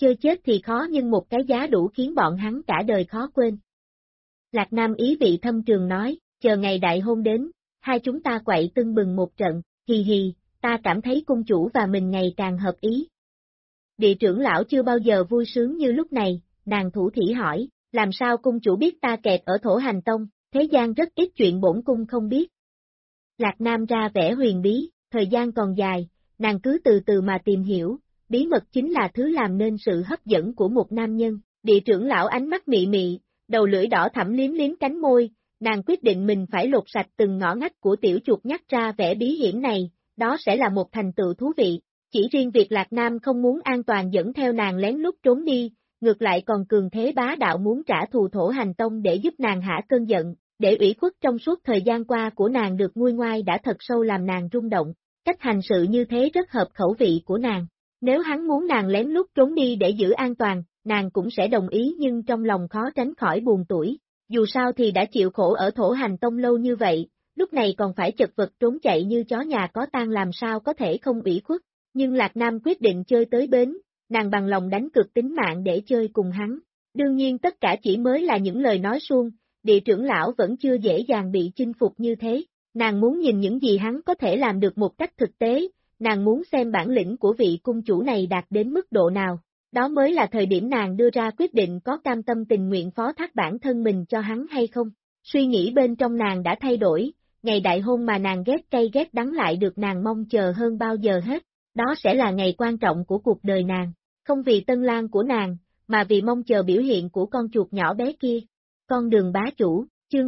chơi chết thì khó nhưng một cái giá đủ khiến bọn hắn cả đời khó quên. Lạc Nam ý vị thâm trường nói, chờ ngày đại hôn đến, hai chúng ta quậy tưng bừng một trận, hì hì, ta cảm thấy cung chủ và mình ngày càng hợp ý. Địa trưởng lão chưa bao giờ vui sướng như lúc này, nàng thủ thỉ hỏi, làm sao cung chủ biết ta kẹt ở Thổ Hành Tông, thế gian rất ít chuyện bổn cung không biết. Lạc Nam ra vẻ huyền bí, thời gian còn dài, nàng cứ từ từ mà tìm hiểu, bí mật chính là thứ làm nên sự hấp dẫn của một nam nhân. Địa trưởng lão ánh mắt mị mị, đầu lưỡi đỏ thẳm liếm liếm cánh môi, nàng quyết định mình phải lột sạch từng ngõ ngách của tiểu chuột nhắt ra vẻ bí hiểm này, đó sẽ là một thành tựu thú vị. Chỉ riêng việc Lạc Nam không muốn an toàn dẫn theo nàng lén lút trốn đi, ngược lại còn cường thế bá đạo muốn trả thù Thổ Hành Tông để giúp nàng hả cơn giận, để ủy khuất trong suốt thời gian qua của nàng được nguôi ngoai đã thật sâu làm nàng rung động. Cách hành sự như thế rất hợp khẩu vị của nàng. Nếu hắn muốn nàng lén lút trốn đi để giữ an toàn, nàng cũng sẽ đồng ý nhưng trong lòng khó tránh khỏi buồn tủi. Dù sao thì đã chịu khổ ở Thổ Hành Tông lâu như vậy, lúc này còn phải chật vật trốn chạy như chó nhà có tang làm sao có thể không ủy khuất. Nhưng Lạc Nam quyết định chơi tới bến, nàng bằng lòng đánh cược tính mạng để chơi cùng hắn. Đương nhiên tất cả chỉ mới là những lời nói suông, địa trưởng lão vẫn chưa dễ dàng bị chinh phục như thế. Nàng muốn nhìn những gì hắn có thể làm được một cách thực tế, nàng muốn xem bản lĩnh của vị cung chủ này đạt đến mức độ nào. Đó mới là thời điểm nàng đưa ra quyết định có cam tâm tình nguyện phó thác bản thân mình cho hắn hay không. Suy nghĩ bên trong nàng đã thay đổi, ngày đại hôn mà nàng ghét cay ghét đắng lại được nàng mong chờ hơn bao giờ hết. Đó sẽ là ngày quan trọng của cuộc đời nàng, không vì tân lang của nàng, mà vì mong chờ biểu hiện của con chuột nhỏ bé kia. Con đường bá chủ, chương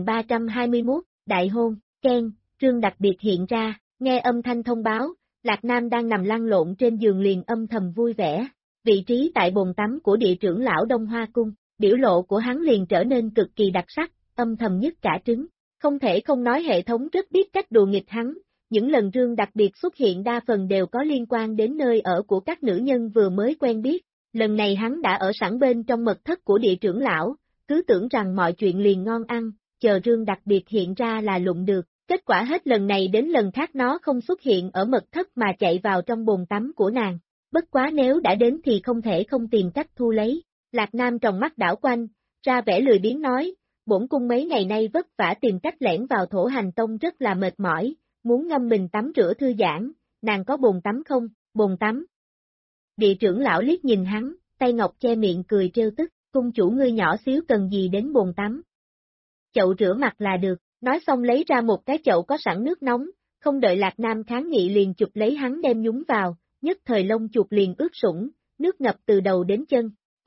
2321, đại hôn, Ken, trương đặc biệt hiện ra, nghe âm thanh thông báo, Lạc Nam đang nằm lăn lộn trên giường liền âm thầm vui vẻ. Vị trí tại bồn tắm của địa trưởng lão Đông Hoa Cung, biểu lộ của hắn liền trở nên cực kỳ đặc sắc, âm thầm nhất cả trứng. Không thể không nói hệ thống rất biết cách đùa nghịch hắn. Những lần rương đặc biệt xuất hiện đa phần đều có liên quan đến nơi ở của các nữ nhân vừa mới quen biết. Lần này hắn đã ở sẵn bên trong mật thất của địa trưởng lão, cứ tưởng rằng mọi chuyện liền ngon ăn, chờ rương đặc biệt hiện ra là lụng được. Kết quả hết lần này đến lần khác nó không xuất hiện ở mật thất mà chạy vào trong bồn tắm của nàng. Bất quá nếu đã đến thì không thể không tìm cách thu lấy. Lạc Nam tròng mắt đảo quanh, ra vẻ lười biếng nói, bổn cung mấy ngày nay vất vả tìm cách lẻn vào Thổ Hành Tông rất là mệt mỏi. Muốn ngâm mình tắm rửa thư giãn, nàng có bồn tắm không? Bồn tắm. Địa trưởng lão liếc nhìn hắn, tay ngọc che miệng cười trêu tức, cung chủ ngươi nhỏ xíu cần gì đến bồn tắm. Chậu rửa mặt là được, nói xong lấy ra một cái chậu có sẵn nước nóng, không đợi Lạc Nam kháng nghị liền chụp lấy hắn đem nhúng vào, nhất thời lông chuột liền ướt sũng, nước ngập từ đầu đến chân.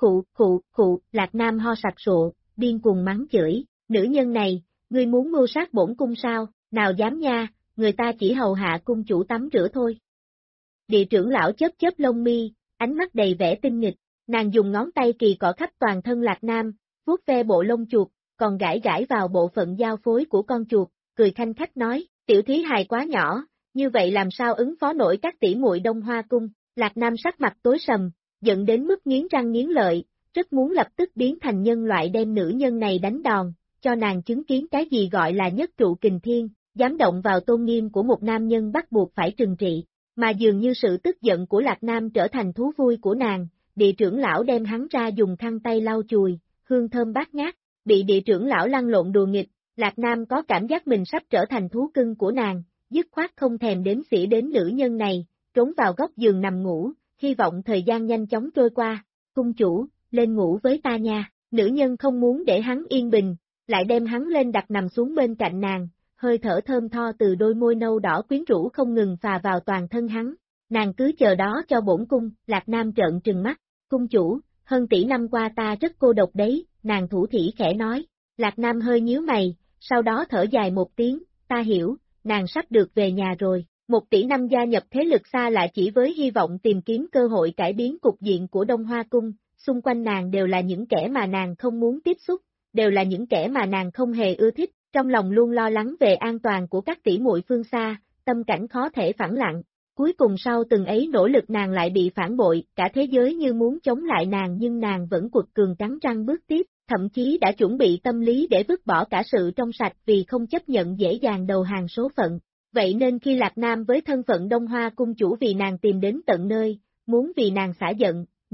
Khụ, Lạc Nam ho sặc sụa, điên cuồng mắng chửi, nữ nhân này, ngươi muốn mưu sát bổn cung sao, nào dám nha. Người ta chỉ hầu hạ cung chủ tắm rửa thôi. Địa trưởng lão chớp chớp lông mi, ánh mắt đầy vẻ tinh nghịch, nàng dùng ngón tay kỳ cọ khắp toàn thân Lạc Nam, vuốt ve bộ lông chuột, còn gãi gãi vào bộ phận giao phối của con chuột, cười khanh khách nói, tiểu thí hài quá nhỏ, như vậy làm sao ứng phó nổi các tỷ muội Đông Hoa Cung. Lạc Nam sắc mặt tối sầm, giận đến mức nghiến răng nghiến lợi, rất muốn lập tức biến thành nhân loại đem nữ nhân này đánh đòn, cho nàng chứng kiến cái gì gọi là nhất trụ kình thiên. Dám động vào tôn nghiêm của một nam nhân bắt buộc phải trừng trị, mà dường như sự tức giận của Lạc Nam trở thành thú vui của nàng, địa trưởng lão đem hắn ra dùng khăn tay lau chùi, hương thơm bát ngát, bị địa trưởng lão lăn lộn đùa nghịch, Lạc Nam có cảm giác mình sắp trở thành thú cưng của nàng, dứt khoát không thèm đếm xỉa đến nữ nhân này, trốn vào góc giường nằm ngủ, hy vọng thời gian nhanh chóng trôi qua, cung chủ, lên ngủ với ta nha, nữ nhân không muốn để hắn yên bình, lại đem hắn lên đặt nằm xuống bên cạnh nàng. Hơi thở thơm tho từ đôi môi nâu đỏ quyến rũ không ngừng phà vào toàn thân hắn, nàng cứ chờ đó cho bổn cung. Lạc Nam trợn trừng mắt, cung chủ, hơn tỷ năm qua ta rất cô độc đấy, nàng thủ thỉ khẽ nói. Lạc Nam hơi nhíu mày, sau đó thở dài một tiếng, ta hiểu, nàng sắp được về nhà rồi. 1 tỷ năm gia nhập thế lực xa lạ chỉ với hy vọng tìm kiếm cơ hội cải biến cục diện của Đông Hoa Cung, xung quanh nàng đều là những kẻ mà nàng không muốn tiếp xúc, đều là những kẻ mà nàng không hề ưa thích. Trong lòng luôn lo lắng về an toàn của các tỷ muội phương xa, tâm cảnh khó thể phẳng lặng. Cuối cùng sau từng ấy nỗ lực nàng lại bị phản bội, cả thế giới như muốn chống lại nàng nhưng nàng vẫn quật cường cắn răng bước tiếp, thậm chí đã chuẩn bị tâm lý để vứt bỏ cả sự trong sạch vì không chấp nhận dễ dàng đầu hàng số phận. Vậy nên khi Lạc Nam với thân phận Đông Hoa cung chủ vì nàng tìm đến tận nơi, muốn vì nàng xả giận,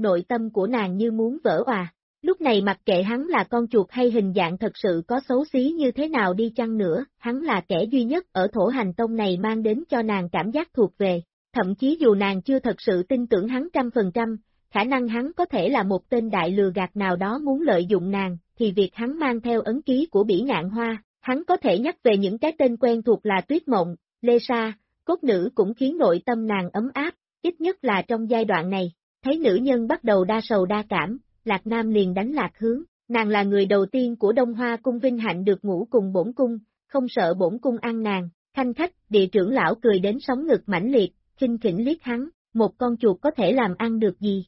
nội tâm của nàng như muốn vỡ òa. Lúc này mặc kệ hắn là con chuột hay hình dạng thật sự có xấu xí như thế nào đi chăng nữa, hắn là kẻ duy nhất ở Thổ Hành Tông này mang đến cho nàng cảm giác thuộc về. Thậm chí dù nàng chưa thật sự tin tưởng hắn 100%, khả năng hắn có thể là một tên đại lừa gạt nào đó muốn lợi dụng nàng, thì việc hắn mang theo ấn ký của Bỉ Ngạn Hoa, hắn có thể nhắc về những cái tên quen thuộc là Tuyết Mộng, Lê Sa, Cốt Nữ cũng khiến nội tâm nàng ấm áp, ít nhất là trong giai đoạn này. Thấy nữ nhân bắt đầu đa sầu đa cảm, Lạc Nam liền đánh lạc hướng, nàng là người đầu tiên của Đông Hoa cung vinh hạnh được ngủ cùng bổn cung, không sợ bổn cung ăn nàng. Khanh khách, địa trưởng lão cười đến sóng ngực mãnh liệt, khinh khỉnh liếc hắn, một con chuột có thể làm ăn được gì?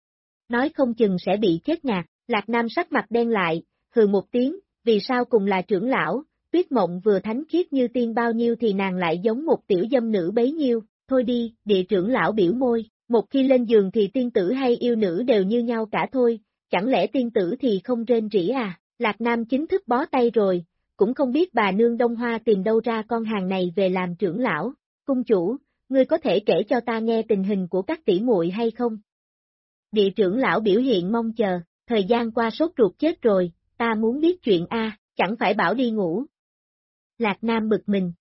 Nói không chừng sẽ bị chết ngạt. Lạc Nam sắc mặt đen lại, hừ một tiếng, vì sao cùng là trưởng lão, Tuyết Mộng vừa thánh khiết như tiên bao nhiêu thì nàng lại giống một tiểu dâm nữ bấy nhiêu, thôi đi, địa trưởng lão biểu môi, một khi lên giường thì tiên tử hay yêu nữ đều như nhau cả thôi, chẳng lẽ tiên tử thì không rên rỉ à? Lạc Nam chính thức bó tay rồi, cũng không biết bà nương Đông Hoa tìm đâu ra con hàng này về làm trưởng lão. Cung chủ, ngươi có thể kể cho ta nghe tình hình của các tỷ muội hay không? Địa trưởng lão biểu hiện mong chờ, thời gian qua sốt ruột chết rồi, ta muốn biết chuyện a, chẳng phải bảo đi ngủ. Lạc Nam bực mình,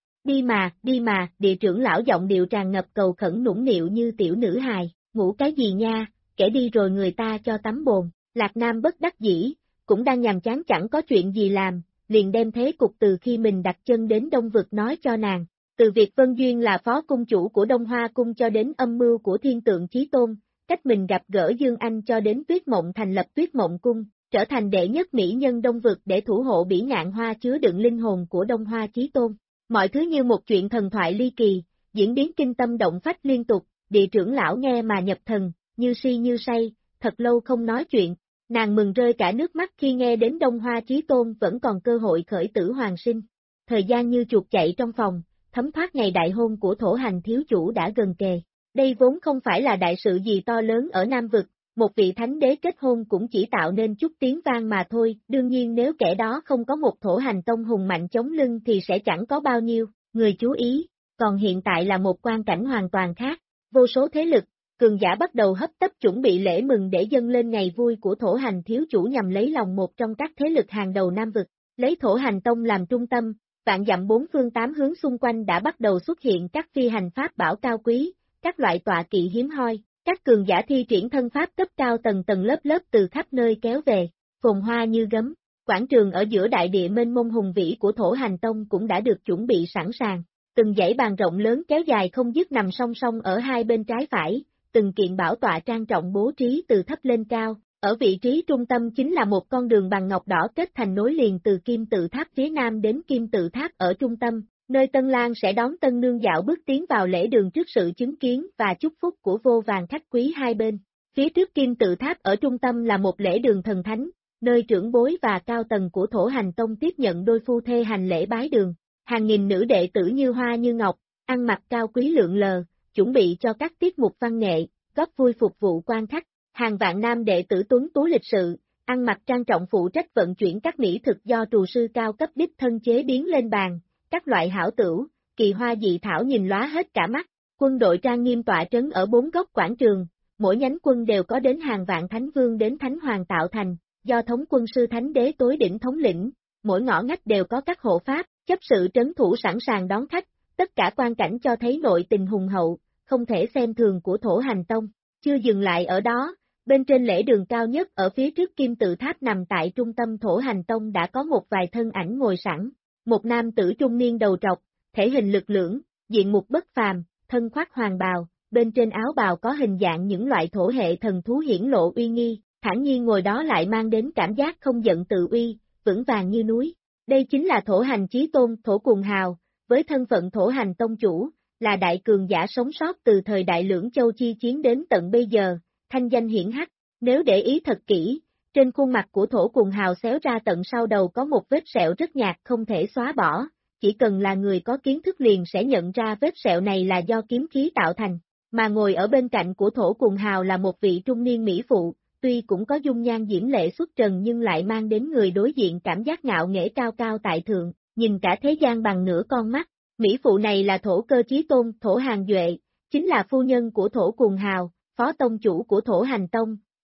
đi mà, địa trưởng lão giọng điệu tràn ngập cầu khẩn nũng nịu như tiểu nữ hài, ngủ cái gì nha, kể đi rồi người ta cho tắm bồn. Lạc Nam bất đắc dĩ, cũng đang nhàm chán chẳng có chuyện gì làm, liền đem thế cục từ khi mình đặt chân đến Đông Vực nói cho nàng. Từ việc Vân Duyên là phó cung chủ của Đông Hoa Cung cho đến âm mưu của Thiên Tượng Chí Tôn, cách mình gặp gỡ Dương Anh cho đến Tuyết Mộng thành lập Tuyết Mộng Cung, trở thành đệ nhất mỹ nhân Đông Vực để thủ hộ Bỉ Ngạn Hoa chứa đựng linh hồn của Đông Hoa Chí Tôn. Mọi thứ như một chuyện thần thoại ly kỳ, diễn biến kinh tâm động phách liên tục, địa trưởng lão nghe mà nhập thần, như si như say, thật lâu không nói chuyện. Nàng mừng rơi cả nước mắt khi nghe đến Đông Hoa Chí Tôn vẫn còn cơ hội khởi tử hoàng sinh. Thời gian như chuột chạy trong phòng, thấm thoát ngày đại hôn của Thổ Hành thiếu chủ đã gần kề. Đây vốn không phải là đại sự gì to lớn ở Nam Vực, một vị thánh đế kết hôn cũng chỉ tạo nên chút tiếng vang mà thôi, đương nhiên nếu kẻ đó không có một Thổ Hành tông hùng mạnh chống lưng thì sẽ chẳng có bao nhiêu người chú ý, còn hiện tại là một quan cảnh hoàn toàn khác, vô số thế lực, cường giả bắt đầu hấp tấp chuẩn bị lễ mừng để dâng lên ngày vui của Thổ Hành thiếu chủ nhằm lấy lòng một trong các thế lực hàng đầu Nam Vực, lấy Thổ Hành tông làm trung tâm, vạn dặm bốn phương tám hướng xung quanh đã bắt đầu xuất hiện các phi hành pháp bảo cao quý, các loại tọa kỵ hiếm hoi, các cường giả thi triển thân pháp cấp cao tầng tầng lớp lớp từ khắp nơi kéo về, phồn hoa như gấm. Quảng trường ở giữa đại địa mênh mông hùng vĩ của Thổ Hành tông cũng đã được chuẩn bị sẵn sàng, từng dãy bàn rộng lớn kéo dài không dứt nằm song song ở hai bên trái phải, từng kiện bảo tọa trang trọng bố trí từ thấp lên cao. Ở vị trí trung tâm chính là một con đường bằng ngọc đỏ kết thành nối liền từ Kim Tự Tháp phía nam đến Kim Tự Tháp ở trung tâm, nơi Tân Lang sẽ đón tân nương dạo bước tiến vào lễ đường trước sự chứng kiến và chúc phúc của vô vàn khách quý hai bên. Phía trước Kim Tự Tháp ở trung tâm là một lễ đường thần thánh, nơi trưởng bối và cao tầng của Thổ Hành tông tiếp nhận đôi phu thê hành lễ bái đường. Hàng nghìn nữ đệ tử như hoa như ngọc, ăn mặc cao quý lượn lờ, chuẩn bị cho các tiết mục văn nghệ, góp vui phục vụ quan khách. Hàng vạn nam đệ tử tuấn tú lịch sự, ăn mặc trang trọng phụ trách vận chuyển các mỹ thực do trù sư cao cấp đích thân chế biến lên bàn, các loại hảo tửu, kỳ hoa dị thảo nhìn lóa hết cả mắt. Quân đội trang nghiêm tọa trấn ở bốn góc quảng trường, mỗi nhánh quân đều có đến hàng vạn thánh vương đến thánh hoàng tạo thành, do thống quân sư thánh đế tối đỉnh thống lĩnh, mỗi ngõ ngách đều có các hộ pháp, chấp sự trấn thủ sẵn sàng đón khách, tất cả quan cảnh cho thấy nội tình hùng hậu, không thể xem thường của Thổ Hành tông. Chưa dừng lại ở đó, bên trên lễ đường cao nhất ở phía trước Kim Tự Tháp nằm tại trung tâm Thổ Hành tông đã có một vài thân ảnh ngồi sẵn, một nam tử trung niên đầu trọc, thể hình lực lưỡng, diện mục bất phàm, thân khoác hoàng bào, bên trên áo bào có hình dạng những loại thổ hệ thần thú hiển lộ uy nghi, thản nhiên ngồi đó lại mang đến cảm giác không giận tự uy, vững vàng như núi. Đây chính là Thổ Hành Chí Tôn Thổ Cuồng Hào, với thân phận Thổ Hành tông chủ, là đại cường giả sống sót từ thời đại Lưỡng Châu chi chiến đến tận bây giờ, thanh danh hiển hách. Nếu để ý thật kỹ, trên khuôn mặt của Thổ Cuồng Hào xéo ra tận sau đầu có một vết sẹo rất nhạt không thể xóa bỏ, chỉ cần là người có kiến thức liền sẽ nhận ra vết sẹo này là do kiếm khí tạo thành, mà ngồi ở bên cạnh của Thổ Cuồng Hào là một vị trung niên mỹ phụ, tuy cũng có dung nhan diễm lệ xuất trần nhưng lại mang đến người đối diện cảm giác ngạo nghễ cao cao tại thượng, nhìn cả thế gian bằng nửa con mắt. Mỹ phụ này là Thổ Cơ Chí Tôn Thổ Hàng Duệ, chính là phu nhân của Thổ Cuồng Hào, phó tông chủ của Thổ Hành tông,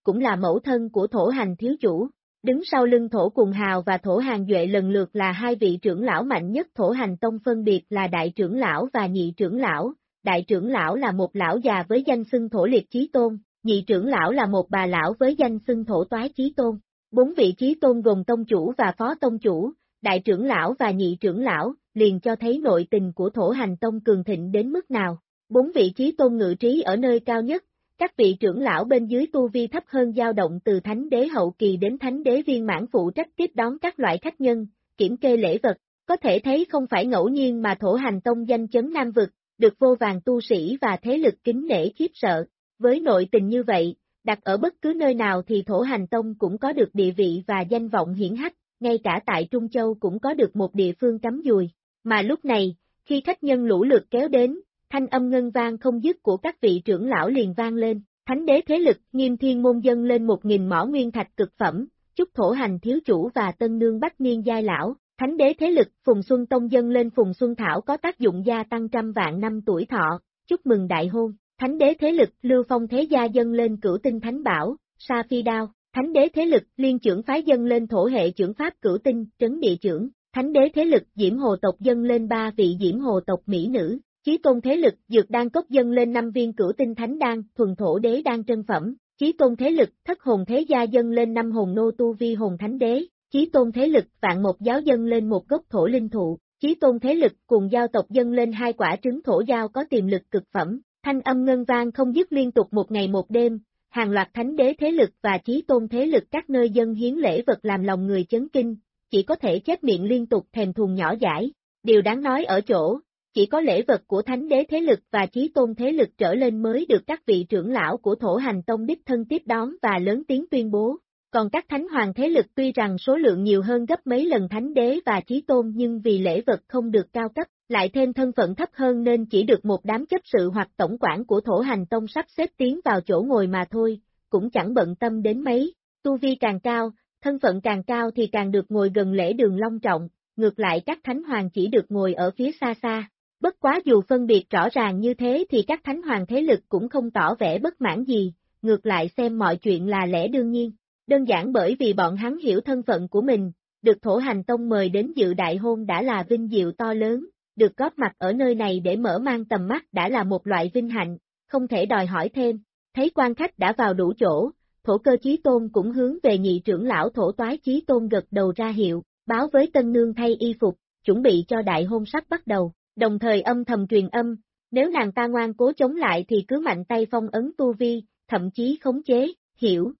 cũng là mẫu thân của Thổ Hành thiếu chủ. Đứng sau lưng Thổ Cùng Hào và Thổ Hàng Duệ lần lượt là hai vị trưởng lão mạnh nhất Thổ Hành Tông, phân biệt là đại trưởng lão và nhị trưởng lão. Đại trưởng lão là một lão già với danh xưng Thổ Liệt Chí Tôn, nhị trưởng lão là một bà lão với danh xưng Thổ Toái Chí Tôn. Bốn vị chí tôn gồm tông chủ và phó tông chủ, đại trưởng lão và nhị trưởng lão, liền cho thấy nội tình của Thổ Hành Tông cường thịnh đến mức nào. Bốn vị chí tôn ngự trí ở nơi cao nhất, các vị trưởng lão bên dưới tu vi thấp hơn dao động từ thánh đế hậu kỳ đến thánh đế viên mãn, phụ trách tiếp đón các loại khách nhân, kiểm kê lễ vật. Có thể thấy không phải ngẫu nhiên mà Thổ Hành Tông danh chấn Nam Vực, được vô vàn tu sĩ và thế lực kính nể khiếp sợ. Với nội tình như vậy, đặt ở bất cứ nơi nào thì Thổ Hành Tông cũng có được địa vị và danh vọng hiển hách, ngay cả tại Trung Châu cũng có được một địa phương cắm dùi. Mà lúc này, khi khách nhân lũ lượt kéo đến, thanh âm ngân vang không dứt của các vị trưởng lão liền vang lên. Thánh đế thế lực, Nghiêm Thiên Môn dâng lên 1000 mỏ nguyên thạch cực phẩm, chúc Thổ Hành thiếu chủ và tân nương bách niên giai lão. Thánh đế thế lực, Phùng Xuân Tông dâng lên Phùng Xuân Thảo có tác dụng gia tăng trăm vạn năm tuổi thọ, chúc mừng đại hôn. Thánh đế thế lực, Lưu Phong Thế Gia dâng lên Cửu Tinh Thánh Bảo, Sa Phi Đao. Thánh đế thế lực, Liên Chưởng phái dâng lên Thổ hệ chưởng pháp Cửu Tinh, Trấn Địa Chưởng. Thánh đế thế lực, Diễm Hồ tộc dâng lên 3 vị Diễm Hồ tộc mỹ nữ. Chí tôn thế lực, Dược Đan Cốc dâng lên 5 viên Cửu Tinh Thánh Đan, thuần thổ đế đan trân phẩm. Chí tôn thế lực, Thất Hồn Thế Gia dâng lên 5 hồn nô tu vi hồn thánh đế. Chí tôn thế lực, Vạn Mộc giáo dâng lên một gốc thổ linh thụ. Chí tôn thế lực, Cùng Giao tộc dâng lên 2 quả trứng thổ giao có tiềm lực cực phẩm. Thanh âm ngân vang không dứt liên tục một ngày một đêm, hàng loạt thánh đế thế lực và chí tôn thế lực các nơi dâng hiến lễ vật làm lòng người chấn kinh, chỉ có thể chép miệng liên tục thèm thuồng nhỏ dãi. Điều đáng nói ở chỗ, chỉ có lễ vật của thánh đế thế lực và chí tôn thế lực trở lên mới được các vị trưởng lão của Thổ Hành Tông đích thân tiếp đón và lớn tiếng tuyên bố. Còn các thánh hoàng thế lực tuy rằng số lượng nhiều hơn gấp mấy lần thánh đế và chí tôn nhưng vì lễ vật không được cao cấp, lại thêm thân phận thấp hơn nên chỉ được một đám chấp sự hoặc tổng quản của Thổ Hành Tông sắp xếp tiến vào chỗ ngồi mà thôi, cũng chẳng bận tâm đến mấy. Tu vi càng cao, thân phận càng cao thì càng được ngồi gần lễ đường long trọng, ngược lại các thánh hoàng chỉ được ngồi ở phía xa xa. Bất quá dù phân biệt rõ ràng như thế thì các thánh hoàng thế lực cũng không tỏ vẻ bất mãn gì, ngược lại xem mọi chuyện là lẽ đương nhiên. Đơn giản bởi vì bọn hắn hiểu thân phận của mình, được Thổ Hành Tông mời đến dự đại hôn đã là vinh diệu to lớn, được góp mặt ở nơi này để mở mang tầm mắt đã là một loại vinh hạnh, không thể đòi hỏi thêm. Thấy quan khách đã vào đủ chỗ, Thổ Cơ Chí Tôn cũng hướng về nhị trưởng lão Thổ Toái Chí Tôn gật đầu ra hiệu, báo với tân nương thay y phục, chuẩn bị cho đại hôn sắp bắt đầu, đồng thời âm thầm truyền âm, nếu nàng ta ngoan cố chống lại thì cứ mạnh tay phong ấn tu vi, thậm chí khống chế, hiểu.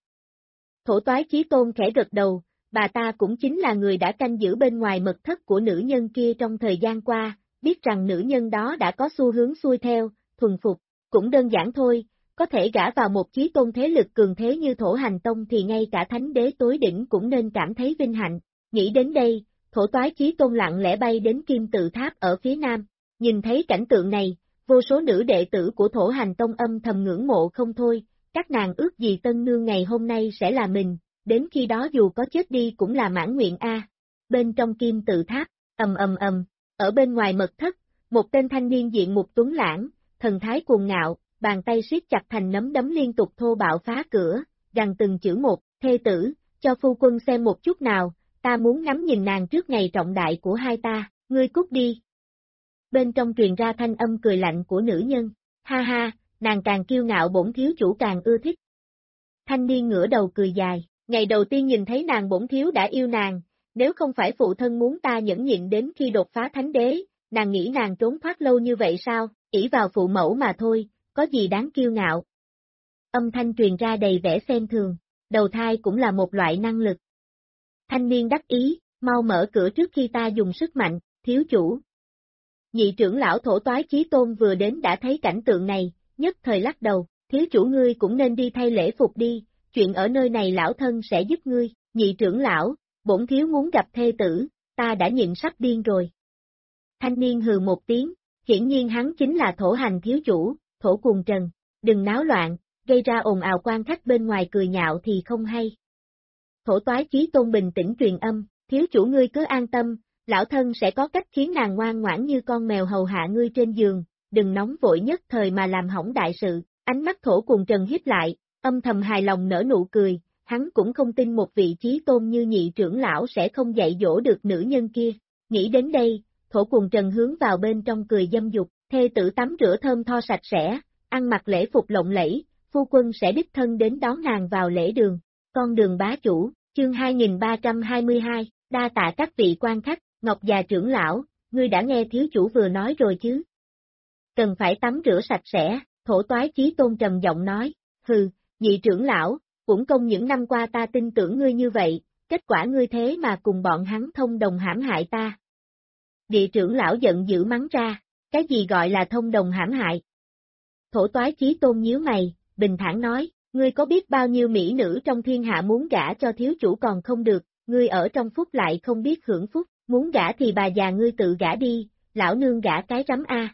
Thổ Toái Chí Tôn khẽ gật đầu, bà ta cũng chính là người đã canh giữ bên ngoài mật thất của nữ nhân kia trong thời gian qua, biết rằng nữ nhân đó đã có xu hướng xuôi theo, thuần phục, cũng đơn giản thôi, có thể gả vào một chí tôn thế lực cường thế như Thổ Hành Tông thì ngay cả thánh đế tối đỉnh cũng nên cảm thấy vinh hạnh. Nghĩ đến đây, Thổ Toái Chí Tôn lặng lẽ bay đến Kim Tự Tháp ở phía nam, nhìn thấy cảnh tượng này, vô số nữ đệ tử của Thổ Hành Tông âm thầm ngưỡng mộ không thôi. Các nàng ước gì tân nương ngày hôm nay sẽ là mình, đến khi đó dù có chết đi cũng là mãn nguyện a. Bên trong Kim Tự Tháp, ở bên ngoài mật thất, một tên thanh niên diện mục tuấn lãng, thần thái cuồng ngạo, bàn tay siết chặt thành nắm đấm liên tục thô bạo phá cửa, gằn từng chữ một, thê tử, cho phu quân xem một chút nào, ta muốn ngắm nhìn nàng trước ngày trọng đại của hai ta, ngươi cút đi. Bên trong truyền ra thanh âm cười lạnh của nữ nhân, ha ha, nàng càng kiêu ngạo bổn thiếu chủ càng ưa thích. Thanh niên ngửa đầu cười dài, ngày đầu tiên nhìn thấy nàng bổn thiếu đã yêu nàng, nếu không phải phụ thân muốn ta nhẫn nhịn đến khi đột phá thánh đế, nàng nghĩ nàng trốn thoát lâu như vậy sao, ỷ vào phụ mẫu mà thôi, có gì đáng kiêu ngạo. Âm thanh truyền ra đầy vẻ xem thường, đầu thai cũng là một loại năng lực. Thanh niên đắc ý, mau mở cửa trước khi ta dùng sức mạnh, thiếu chủ. Nhị trưởng lão Thổ Toái Chí Tôn vừa đến đã thấy cảnh tượng này, nhất thời lắc đầu, thiếu chủ ngươi cũng nên đi thay lễ phục đi, chuyện ở nơi này lão thân sẽ giúp ngươi, nhị trưởng lão, bổn thiếu muốn gặp thê tử, ta đã nhịn sắp điên rồi. Thanh niên hừ một tiếng, hiển nhiên hắn chính là Thổ Hành thiếu chủ, Thổ Cuồng Trần, đừng náo loạn, gây ra ồn ào quan khách bên ngoài cười nhạo thì không hay. Thổ Toái Chí Tôn bình tĩnh truyền âm, thiếu chủ ngươi cứ an tâm, lão thân sẽ có cách khiến nàng ngoan ngoãn như con mèo hầu hạ ngươi trên giường, đừng nóng vội nhất thời mà làm hỏng đại sự. Ánh mắt Thổ Cuồng Trần híp lại, âm thầm hài lòng nở nụ cười, hắn cũng không tin một vị chí tôn như nhị trưởng lão sẽ không dạy dỗ được nữ nhân kia. Nghĩ đến đây, Thổ Cuồng Trần hướng vào bên trong cười dâm dục, thê tử tắm rửa thơm tho sạch sẽ, ăn mặc lễ phục lộng lẫy, phu quân sẽ đích thân đến đón nàng vào lễ đường. Con đường bá chủ, chương 2322, đa tạ các vị quan khách, Ngọc già trưởng lão, ngươi đã nghe thiếu chủ vừa nói rồi chứ? Cần phải tắm rửa sạch sẽ, Thổ Toái Chí Tôn trầm giọng nói, hừ, nhị trưởng lão, cũng công những năm qua ta tin tưởng ngươi như vậy, kết quả ngươi thế mà cùng bọn hắn thông đồng hãm hại ta. Địa trưởng lão giận dữ mắng ra, cái gì gọi là thông đồng hãm hại? Thổ Toái Chí Tôn nhíu mày, bình thản nói, ngươi có biết bao nhiêu mỹ nữ trong thiên hạ muốn gả cho thiếu chủ còn không được, ngươi ở trong phúc lại không biết hưởng phúc, muốn gả thì bà già ngươi tự gả đi, lão nương gả cái rắm a.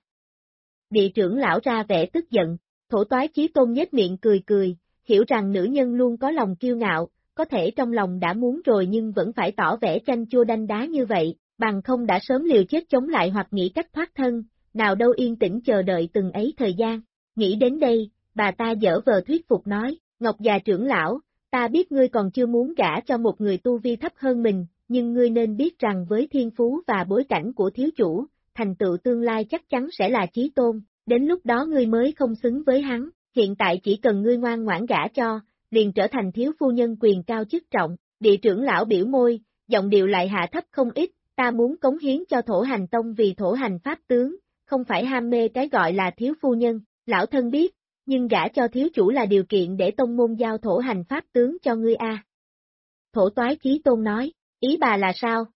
Địa trưởng lão ra vẻ tức giận, Thổ Toái Chí Tôn nhếch miệng cười cười, hiểu rằng nữ nhân luôn có lòng kiêu ngạo, có thể trong lòng đã muốn rồi nhưng vẫn phải tỏ vẻ chanh chua đanh đá như vậy, bằng không đã sớm liều chết chống lại hoặc nghĩ cách thoát thân, nào đâu yên tĩnh chờ đợi từng ấy thời gian. Nghĩ đến đây, bà ta dở vờ thuyết phục nói, Ngọc già trưởng lão, ta biết ngươi còn chưa muốn gả cho một người tu vi thấp hơn mình, nhưng ngươi nên biết rằng với thiên phú và bối cảnh của thiếu chủ, thành tựu tương lai chắc chắn sẽ là chí tôn, đến lúc đó ngươi mới không xứng với hắn, hiện tại chỉ cần ngươi ngoan ngoãn gả cho, liền trở thành thiếu phu nhân quyền cao chức trọng. Địa trưởng lão biểu môi, giọng điệu lại hạ thấp không ít, ta muốn cống hiến cho Thổ Hành Tông vì Thổ Hành Pháp tướng, không phải ham mê cái gọi là thiếu phu nhân, lão thân biết, nhưng gả cho thiếu chủ là điều kiện để tông môn giao Thổ Hành Pháp tướng cho ngươi a. Thổ Toái Chí Tôn nói, ý bà là sao?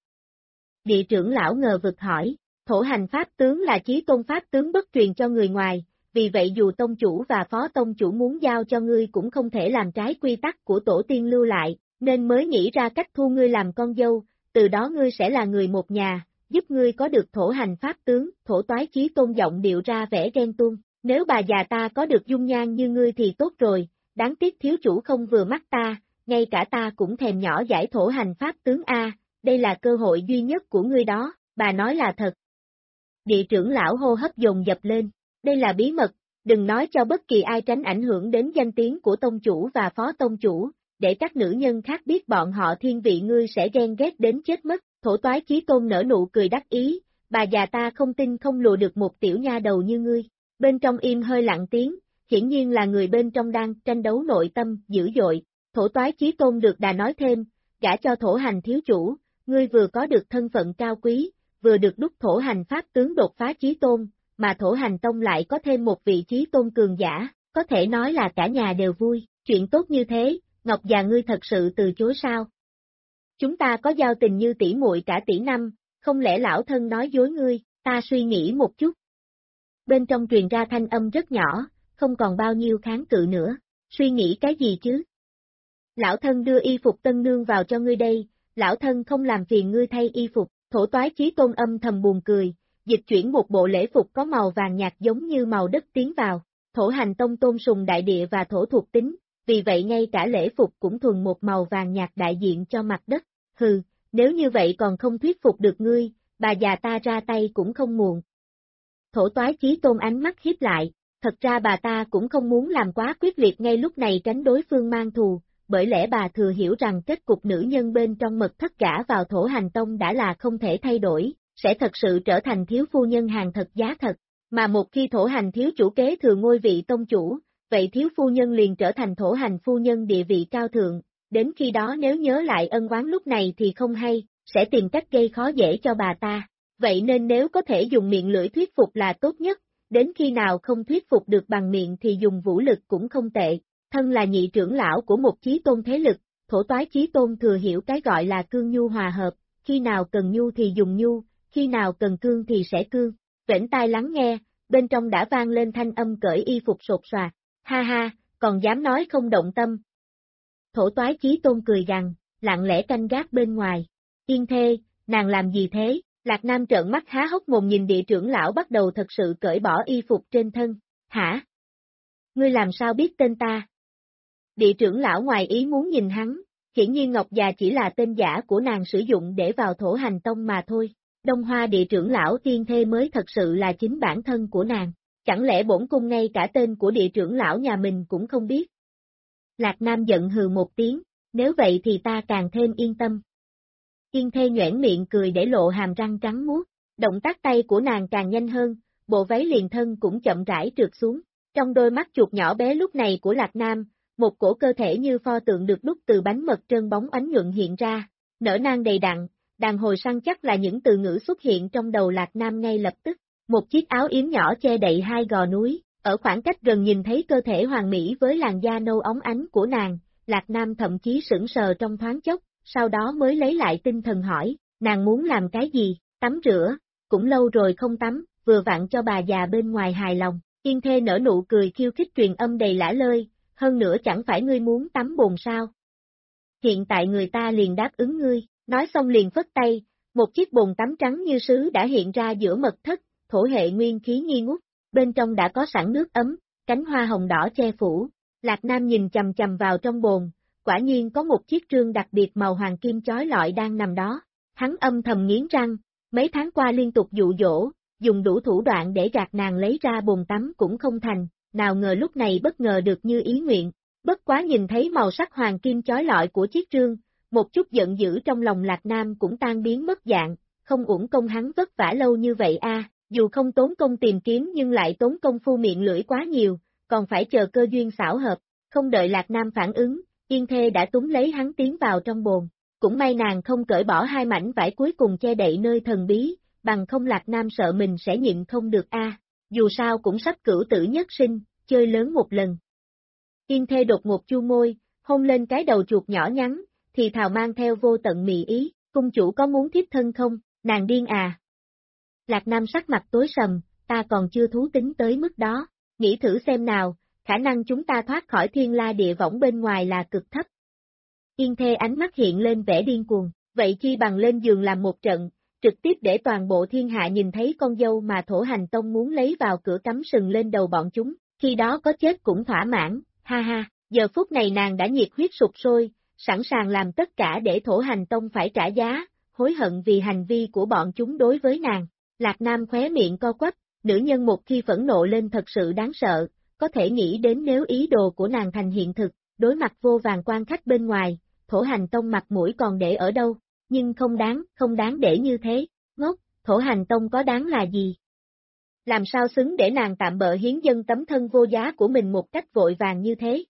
Địa trưởng lão ngờ vực hỏi, Thổ Hành Pháp tướng là chí tôn pháp tướng bất truyền cho người ngoài, vì vậy dù tông chủ và phó tông chủ muốn giao cho ngươi cũng không thể làm trái quy tắc của tổ tiên lưu lại, nên mới nghĩ ra cách thu ngươi làm con dâu, từ đó ngươi sẽ là người một nhà, giúp ngươi có được Thổ Hành Pháp tướng. Thổ Toái Chí Tôn giọng điệu ra vẻ ghen tuông, nếu bà già ta có được dung nhan như ngươi thì tốt rồi, đáng tiếc thiếu chủ không vừa mắt ta, ngay cả ta cũng thèm nhỏ giải Thổ Hành Pháp tướng a, đây là cơ hội duy nhất của ngươi đó, bà nói là thật. Địa trưởng lão hô hấp dồn dập lên, đây là bí mật, đừng nói cho bất kỳ ai tránh ảnh hưởng đến danh tiếng của tông chủ và phó tông chủ, để các nữ nhân khác biết bọn họ thiên vị ngươi sẽ ghen ghét đến chết mất. Thổ Toái Chí Tôn nở nụ cười đắc ý, bà già ta không tin không lùa được một tiểu nha đầu như ngươi. Bên trong im hơi lặng tiếng, hiển nhiên là người bên trong đang tranh đấu nội tâm dữ dội. Thổ Toái Chí Tôn được đà nói thêm, gả cho Thổ Hành thiếu chủ, ngươi vừa có được thân phận cao quý, vừa được đúc Thổ Hành Pháp tướng đột phá chí tôn, mà Thổ Hành Tông lại có thêm một vị chí tôn cường giả, có thể nói là cả nhà đều vui, chuyện tốt như thế, Ngọc già ngươi thật sự từ chối sao? Chúng ta có giao tình như tỷ muội cả tỷ năm, không lẽ lão thân nói dối ngươi, ta suy nghĩ một chút. Bên trong truyền ra thanh âm rất nhỏ, không còn bao nhiêu kháng cự nữa, suy nghĩ cái gì chứ? Lão thân đưa y phục tân nương vào cho ngươi đây, lão thân không làm phiền ngươi thay y phục. Thổ Toái Chí Tôn âm thầm buồn cười, dịch chuyển một bộ lễ phục có màu vàng nhạt giống như màu đất tiến vào. Thổ Hành Tông tôn sùng đại địa và thổ thuộc tính, vì vậy ngay cả lễ phục cũng thuần một màu vàng nhạt đại diện cho mặt đất. Hừ, nếu như vậy còn không thuyết phục được ngươi, bà già ta ra tay cũng không muộn. Thổ Toái Chí Tôn ánh mắt híp lại, thật ra bà ta cũng không muốn làm quá quyết liệt ngay lúc này tránh đối phương mang thù, bởi lẽ bà thừa hiểu rằng kết cục nữ nhân bên trong mật thất gả vào Thổ Hành Tông đã là không thể thay đổi, sẽ thật sự trở thành thiếu phu nhân hàng thật giá thật, mà một khi Thổ Hành thiếu chủ kế thừa ngôi vị tông chủ, vậy thiếu phu nhân liền trở thành Thổ Hành phu nhân địa vị cao thượng, đến khi đó nếu nhớ lại ân oán lúc này thì không hay, sẽ tìm cách gây khó dễ cho bà ta, vậy nên nếu có thể dùng miệng lưỡi thuyết phục là tốt nhất, đến khi nào không thuyết phục được bằng miệng thì dùng vũ lực cũng không tệ. Thân là nhị trưởng lão của một chí tôn thế lực, Thổ Toái Chí Tôn thừa hiểu cái gọi là cương nhu hòa hợp, khi nào cần nhu thì dùng nhu, khi nào cần cương thì sẽ cương. Vểnh tai lắng nghe, bên trong đã vang lên thanh âm cởi y phục sột soạt, ha ha, còn dám nói không động tâm. Thổ Toái Chí Tôn cười gằn, lặng lẽ canh gác bên ngoài. Yên thê, nàng làm gì thế? Lạc Nam trợn mắt há hốc mồm nhìn địa trưởng lão bắt đầu thật sự cởi bỏ y phục trên thân. Hả? Ngươi làm sao biết tên ta? Địa trưởng lão ngoài ý muốn nhìn hắn, hiển nhiên Ngọc già chỉ là tên giả của nàng sử dụng để vào Thổ Hành Tông mà thôi. Đông Hoa địa trưởng lão tiên thê mới thật sự là chính bản thân của nàng. Chẳng lẽ bổn cung ngay cả tên của địa trưởng lão nhà mình cũng không biết? Lạc Nam giận hừ một tiếng, nếu vậy thì ta càng thêm yên tâm. Yên Thê nhoẻn miệng cười để lộ hàm răng trắng muốt, động tác tay của nàng càng nhanh hơn, bộ váy liền thân cũng chậm rãi trượt xuống. Trong đôi mắt chuột nhỏ bé lúc này của Lạc Nam, một cổ cơ thể như pho tượng được đúc từ bánh mật trơn bóng ánh nhuận hiện ra, nở nang đầy đặn, đàn hồi săn chắc là những từ ngữ xuất hiện trong đầu Lạc Nam ngay lập tức. Một chiếc áo yếm nhỏ che đậy hai gò núi, ở khoảng cách gần nhìn thấy cơ thể hoàn mỹ với làn da nâu óng ánh của nàng, Lạc Nam thậm chí sững sờ trong thoáng chốc, sau đó mới lấy lại tinh thần hỏi, nàng muốn làm cái gì, tắm rửa, cũng lâu rồi không tắm, vừa vặn cho bà già bên ngoài hài lòng. Yên Thê nở nụ cười khiêu khích truyền âm đầy lả lơi, hơn nữa chẳng phải ngươi muốn tắm bồn sao. Hiện tại người ta liền đáp ứng ngươi, nói xong liền phất tay, một chiếc bồn tắm trắng như sứ đã hiện ra giữa mật thất, thổ hệ nguyên khí nghi ngút, bên trong đã có sẵn nước ấm, cánh hoa hồng đỏ che phủ. Lạc Nam nhìn chầm chầm vào trong bồn, quả nhiên có một chiếc trương đặc biệt màu hoàng kim chói lọi đang nằm đó. Hắn âm thầm nghiến răng, mấy tháng qua liên tục dụ dỗ, dùng đủ thủ đoạn để gạt nàng lấy ra bồn tắm cũng không thành, nào ngờ lúc này bất ngờ được như ý nguyện. Bất quá nhìn thấy màu sắc hoàng kim chói lọi của chiếc trương, một chút giận dữ trong lòng Lạc Nam cũng tan biến mất dạng, không uổng công hắn vất vả lâu như vậy a. Dù không tốn công tìm kiếm nhưng lại tốn công phu miệng lưỡi quá nhiều, còn phải chờ cơ duyên xảo hợp. Không đợi Lạc Nam phản ứng, Yên Thê đã túm lấy hắn tiến vào trong bồn. Cũng may nàng không cởi bỏ hai mảnh vải cuối cùng che đậy nơi thần bí, bằng không Lạc Nam sợ mình sẽ nhịn không được a. Dù sao cũng sắp cửu tử nhất sinh, chơi lớn một lần. Yên Thê đột ngột chu môi, hôn lên cái đầu chuột nhỏ nhắn, thì thào mang theo vô tận mị ý, cung chủ có muốn thiếp thân không, nàng điên à. Lạc Nam sắc mặt tối sầm, ta còn chưa thú tính tới mức đó, nghĩ thử xem nào, khả năng chúng ta thoát khỏi thiên la địa võng bên ngoài là cực thấp. Yên Thê ánh mắt hiện lên vẻ điên cuồng, vậy chi bằng lên giường làm một trận, trực tiếp để toàn bộ thiên hạ nhìn thấy con dâu mà Thổ Hành Tông muốn lấy vào cửa cắm sừng lên đầu bọn chúng, khi đó có chết cũng thỏa mãn, ha ha, giờ phút này nàng đã nhiệt huyết sục sôi, sẵn sàng làm tất cả để Thổ Hành Tông phải trả giá, hối hận vì hành vi của bọn chúng đối với nàng. Lạc Nam khóe miệng co quắp, nữ nhân một khi phẫn nộ lên thật sự đáng sợ, có thể nghĩ đến nếu ý đồ của nàng thành hiện thực, đối mặt vô vàn quan khách bên ngoài, Thổ Hành Tông mặt mũi còn để ở đâu, nhưng không đáng để như thế, ngốc, Thổ Hành Tông có đáng là gì? Làm sao xứng để nàng tạm bợ hiến dâng tấm thân vô giá của mình một cách vội vàng như thế?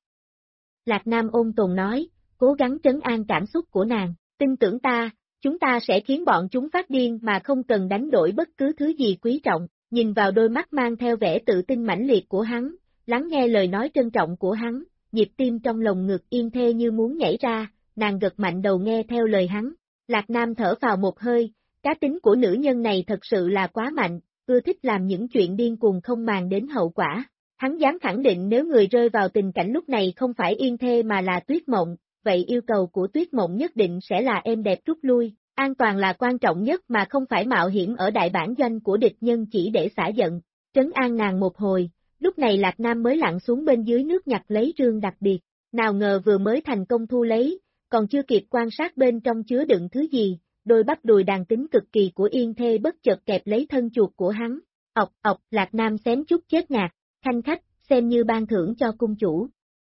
Lạc Nam ôn tồn nói, cố gắng trấn an cảm xúc của nàng, tin tưởng ta, chúng ta sẽ khiến bọn chúng phát điên mà không cần đánh đổi bất cứ thứ gì quý trọng, nhìn vào đôi mắt mang theo vẻ tự tin mãnh liệt của hắn, lắng nghe lời nói trân trọng của hắn, nhịp tim trong lồng ngực Yên Thê như muốn nhảy ra, nàng gật mạnh đầu nghe theo lời hắn. Lạc Nam thở vào một hơi, cá tính của nữ nhân này thật sự là quá mạnh, ưa thích làm những chuyện điên cuồng không màng đến hậu quả. Hắn dám khẳng định nếu người rơi vào tình cảnh lúc này không phải Yên Thê mà là Tuyết Mộng, vậy yêu cầu của Tuyết Mộng nhất định sẽ là êm đẹp rút lui, an toàn là quan trọng nhất mà không phải mạo hiểm ở đại bản doanh của địch nhân chỉ để xả giận. Trấn an nàng một hồi, lúc này Lạc Nam mới lặn xuống bên dưới nước nhặt lấy rương đặc biệt, nào ngờ vừa mới thành công thu lấy, còn chưa kịp quan sát bên trong chứa đựng thứ gì, đôi bắp đùi đàn tính cực kỳ của Yên Thê bất chợt kẹp lấy thân chuột của hắn, ọc, Lạc Nam xém chút chết ngạt, khanh khách, xem như ban thưởng cho cung chủ.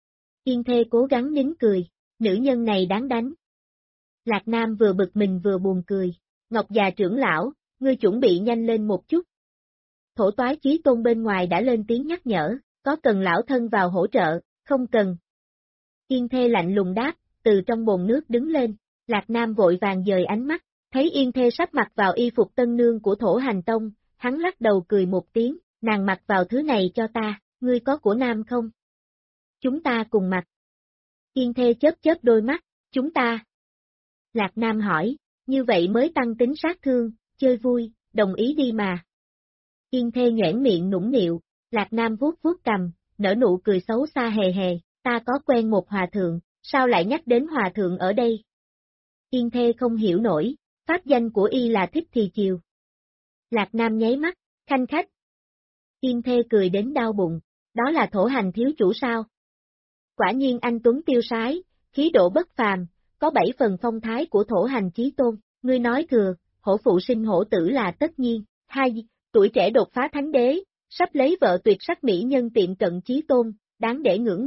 Yên Thê cố gắng nín cười, nữ nhân này đáng đánh. Lạc Nam vừa bực mình vừa buồn cười, Ngọc già trưởng lão, ngươi chuẩn bị nhanh lên một chút. Thổ Toái Chí Tôn bên ngoài đã lên tiếng nhắc nhở, có cần lão thân vào hỗ trợ, không cần. Yên Thê lạnh lùng đáp, từ trong bồn nước đứng lên, Lạc Nam vội vàng dời ánh mắt, thấy Yên Thê sắp mặc vào y phục tân nương của Thổ Hành Tông, hắn lắc đầu cười một tiếng, nàng mặc vào thứ này cho ta, ngươi có của nam không? Chúng ta cùng mặc. Yên Thê chớp đôi mắt, chúng ta. Lạc Nam hỏi, như vậy mới tăng tính sát thương, chơi vui, đồng ý đi mà. Yên Thê nhoẻn miệng nũng nịu, Lạc Nam vuốt cằm, nở nụ cười xấu xa hề hề, ta có quen một hòa thượng, sao lại nhắc đến hòa thượng ở đây? Yên Thê không hiểu nổi, pháp danh của y là Thích Thì Chiều. Lạc Nam nháy mắt, khanh khách. Yên Thê cười đến đau bụng, đó là Thổ Hành thiếu chủ sao? Quả nhiên anh tuấn tiêu sái, khí độ bất phàm, có 7 phần phong thái của Thổ Hành Chí Tôn, ngươi nói thừa, hổ phụ sinh hổ tử là tất nhiên. 2. Tuổi trẻ đột phá thánh đế, sắp lấy vợ tuyệt sắc mỹ nhân tiệm cận Chí Tôn, đáng để ngưỡng mộ,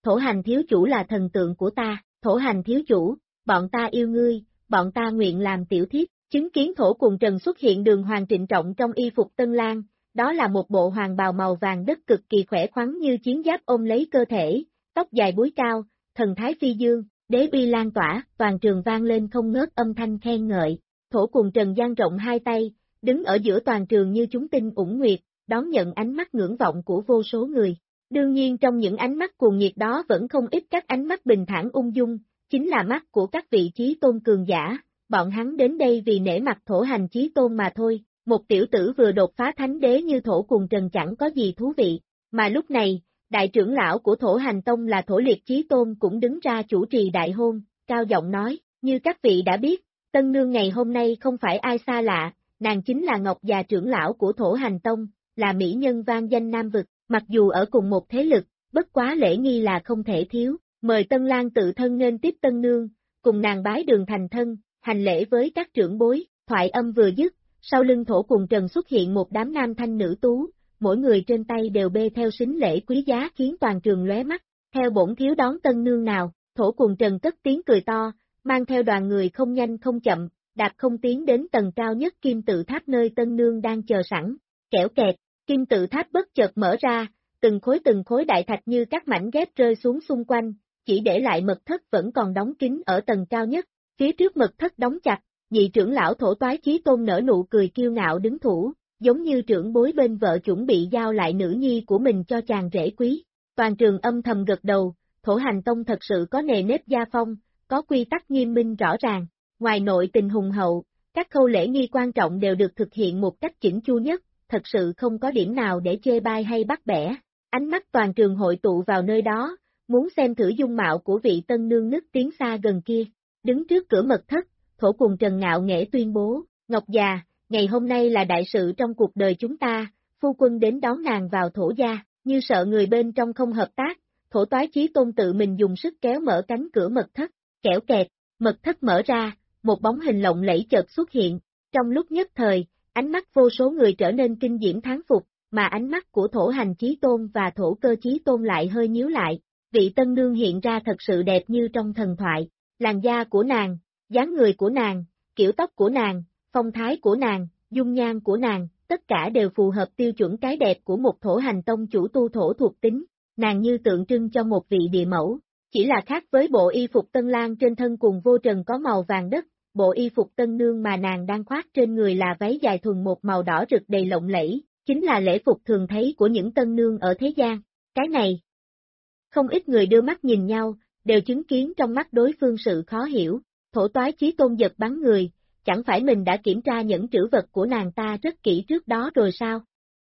Thổ Hành thiếu chủ là thần tượng của ta, Thổ Hành thiếu chủ, bọn ta yêu ngươi, bọn ta nguyện làm tiểu thiếp. Chứng kiến Thổ cùng Trần xuất hiện đường hoàng trịnh trọng trong y phục tân lang, đó là một bộ hoàng bào màu vàng đất cực kỳ khỏe khoắn như chiến giáp ôm lấy cơ thể, tóc dài búi cao, thần thái phi dương, đế uy lan tỏa, toàn trường vang lên không ngớt âm thanh khen ngợi. Thổ cùng Trần dang rộng hai tay, đứng ở giữa toàn trường như chúng tinh ủng nguyệt, đón nhận ánh mắt ngưỡng vọng của vô số người. Đương nhiên trong những ánh mắt cuồng nhiệt đó vẫn không ít các ánh mắt bình thản ung dung, chính là mắt của các vị chí tôn cường giả, bọn hắn đến đây vì nể mặt Thổ Hành chí tôn mà thôi. Một tiểu tử vừa đột phá thánh đế như Thổ cùng Trần chẳng có gì thú vị, mà lúc này, đại trưởng lão của Thổ Hành Tông là Thổ Liệt Chí Tôn cũng đứng ra chủ trì đại hôn, cao giọng nói, như các vị đã biết, tân nương ngày hôm nay không phải ai xa lạ, nàng chính là Ngọc Già trưởng lão của Thổ Hành Tông, là mỹ nhân vang danh Nam Vực, mặc dù ở cùng một thế lực, bất quá lễ nghi là không thể thiếu, mời Tân Lang tự thân nên tiếp tân nương, cùng nàng bái đường thành thân, hành lễ với các trưởng bối, thoại âm vừa dứt. Sau lưng Thổ cùng Trần xuất hiện một đám nam thanh nữ tú, mỗi người trên tay đều bê theo sính lễ quý giá khiến toàn trường lóe mắt. Theo bổn thiếu đón tân nương nào, Thổ cùng Trần cất tiếng cười to, mang theo đoàn người không nhanh không chậm, đạp không tiến đến tầng cao nhất kim tự tháp nơi tân nương đang chờ sẵn. Kẽo kẹt, kim tự tháp bất chợt mở ra, từng khối đại thạch như các mảnh ghép rơi xuống xung quanh, chỉ để lại mật thất vẫn còn đóng kín ở tầng cao nhất. Phía trước mật thất đóng chặt. Nhị trưởng lão Thổ Toái Chí Tôn nở nụ cười kiêu ngạo đứng thủ, giống như trưởng bối bên vợ chuẩn bị giao lại nữ nhi của mình cho chàng rể quý. Toàn trường âm thầm gật đầu, Thổ Hành Tông thật sự có nề nếp gia phong, có quy tắc nghiêm minh rõ ràng. Ngoài nội tình hùng hậu, các khâu lễ nghi quan trọng đều được thực hiện một cách chỉnh chu nhất, thật sự không có điểm nào để chê bai hay bắt bẻ. Ánh mắt toàn trường hội tụ vào nơi đó, muốn xem thử dung mạo của vị tân nương nức tiếng xa gần kia. Đứng trước cửa mật thất, Thổ cùng Trần ngạo nghễ tuyên bố, Ngọc già, ngày hôm nay là đại sự trong cuộc đời chúng ta, phu quân đến đón nàng vào Thổ gia, như sợ người bên trong không hợp tác, Thổ Toái Chí Tôn tự mình dùng sức kéo mở cánh cửa mật thất, kẽo kẹt, mật thất mở ra, một bóng hình lộng lẫy chợt xuất hiện, trong lúc nhất thời, ánh mắt vô số người trở nên kinh diễm thán phục, mà ánh mắt của Thổ Hành Chí Tôn và Thổ Cơ Chí Tôn lại hơi nhíu lại, vị tân nương hiện ra thật sự đẹp như trong thần thoại, làn da của nàng, dáng người của nàng, kiểu tóc của nàng, phong thái của nàng, dung nhan của nàng, tất cả đều phù hợp tiêu chuẩn cái đẹp của một Thổ Hành Tông chủ tu thổ thuộc tính, nàng như tượng trưng cho một vị địa mẫu, chỉ là khác với bộ y phục tân lang trên thân cùng vô trần có màu vàng đất, bộ y phục tân nương mà nàng đang khoác trên người là váy dài thuần một màu đỏ rực đầy lộng lẫy, chính là lễ phục thường thấy của những tân nương ở thế gian, cái này. Không ít người đưa mắt nhìn nhau, đều chứng kiến trong mắt đối phương sự khó hiểu. Thổ Toái Chí Tôn giật bắn người, chẳng phải mình đã kiểm tra những trữ vật của nàng ta rất kỹ trước đó rồi sao?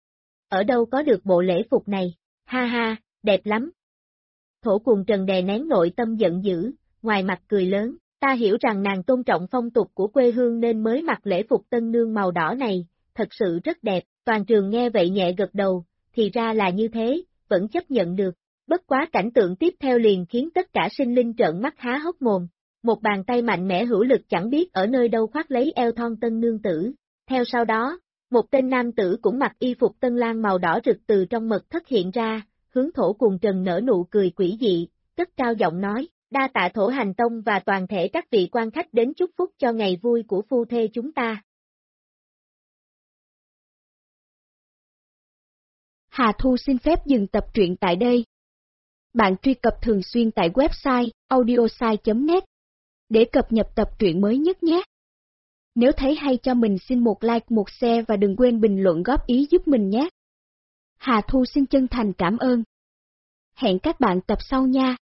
Ở đâu có được bộ lễ phục này? Ha ha, đẹp lắm. Thổ cùng Trần đè nén nội tâm giận dữ, ngoài mặt cười lớn, ta hiểu rằng nàng tôn trọng phong tục của quê hương nên mới mặc lễ phục tân nương màu đỏ này, thật sự rất đẹp, toàn trường nghe vậy nhẹ gật đầu, thì ra là như thế, vẫn chấp nhận được. Bất quá cảnh tượng tiếp theo liền khiến tất cả sinh linh trợn mắt há hốc mồm. Một bàn tay mạnh mẽ hữu lực chẳng biết ở nơi đâu khoác lấy eo thon tân nương tử. Theo sau đó, một tên nam tử cũng mặc y phục tân lang màu đỏ rực từ trong mật thất hiện ra, hướng Thổ cùng Trần nở nụ cười quỷ dị, cất cao giọng nói, đa tạ Thổ Hành Tông và toàn thể các vị quan khách đến chúc phúc cho ngày vui của phu thê chúng ta. Hà Thu xin phép dừng tập truyện tại đây. Bạn truy cập thường xuyên tại website audiosai.net để cập nhật tập truyện mới nhất nhé. Nếu thấy hay cho mình xin một like, một share và đừng quên bình luận góp ý giúp mình nhé. Hà Thu xin chân thành cảm ơn. Hẹn các bạn tập sau nha.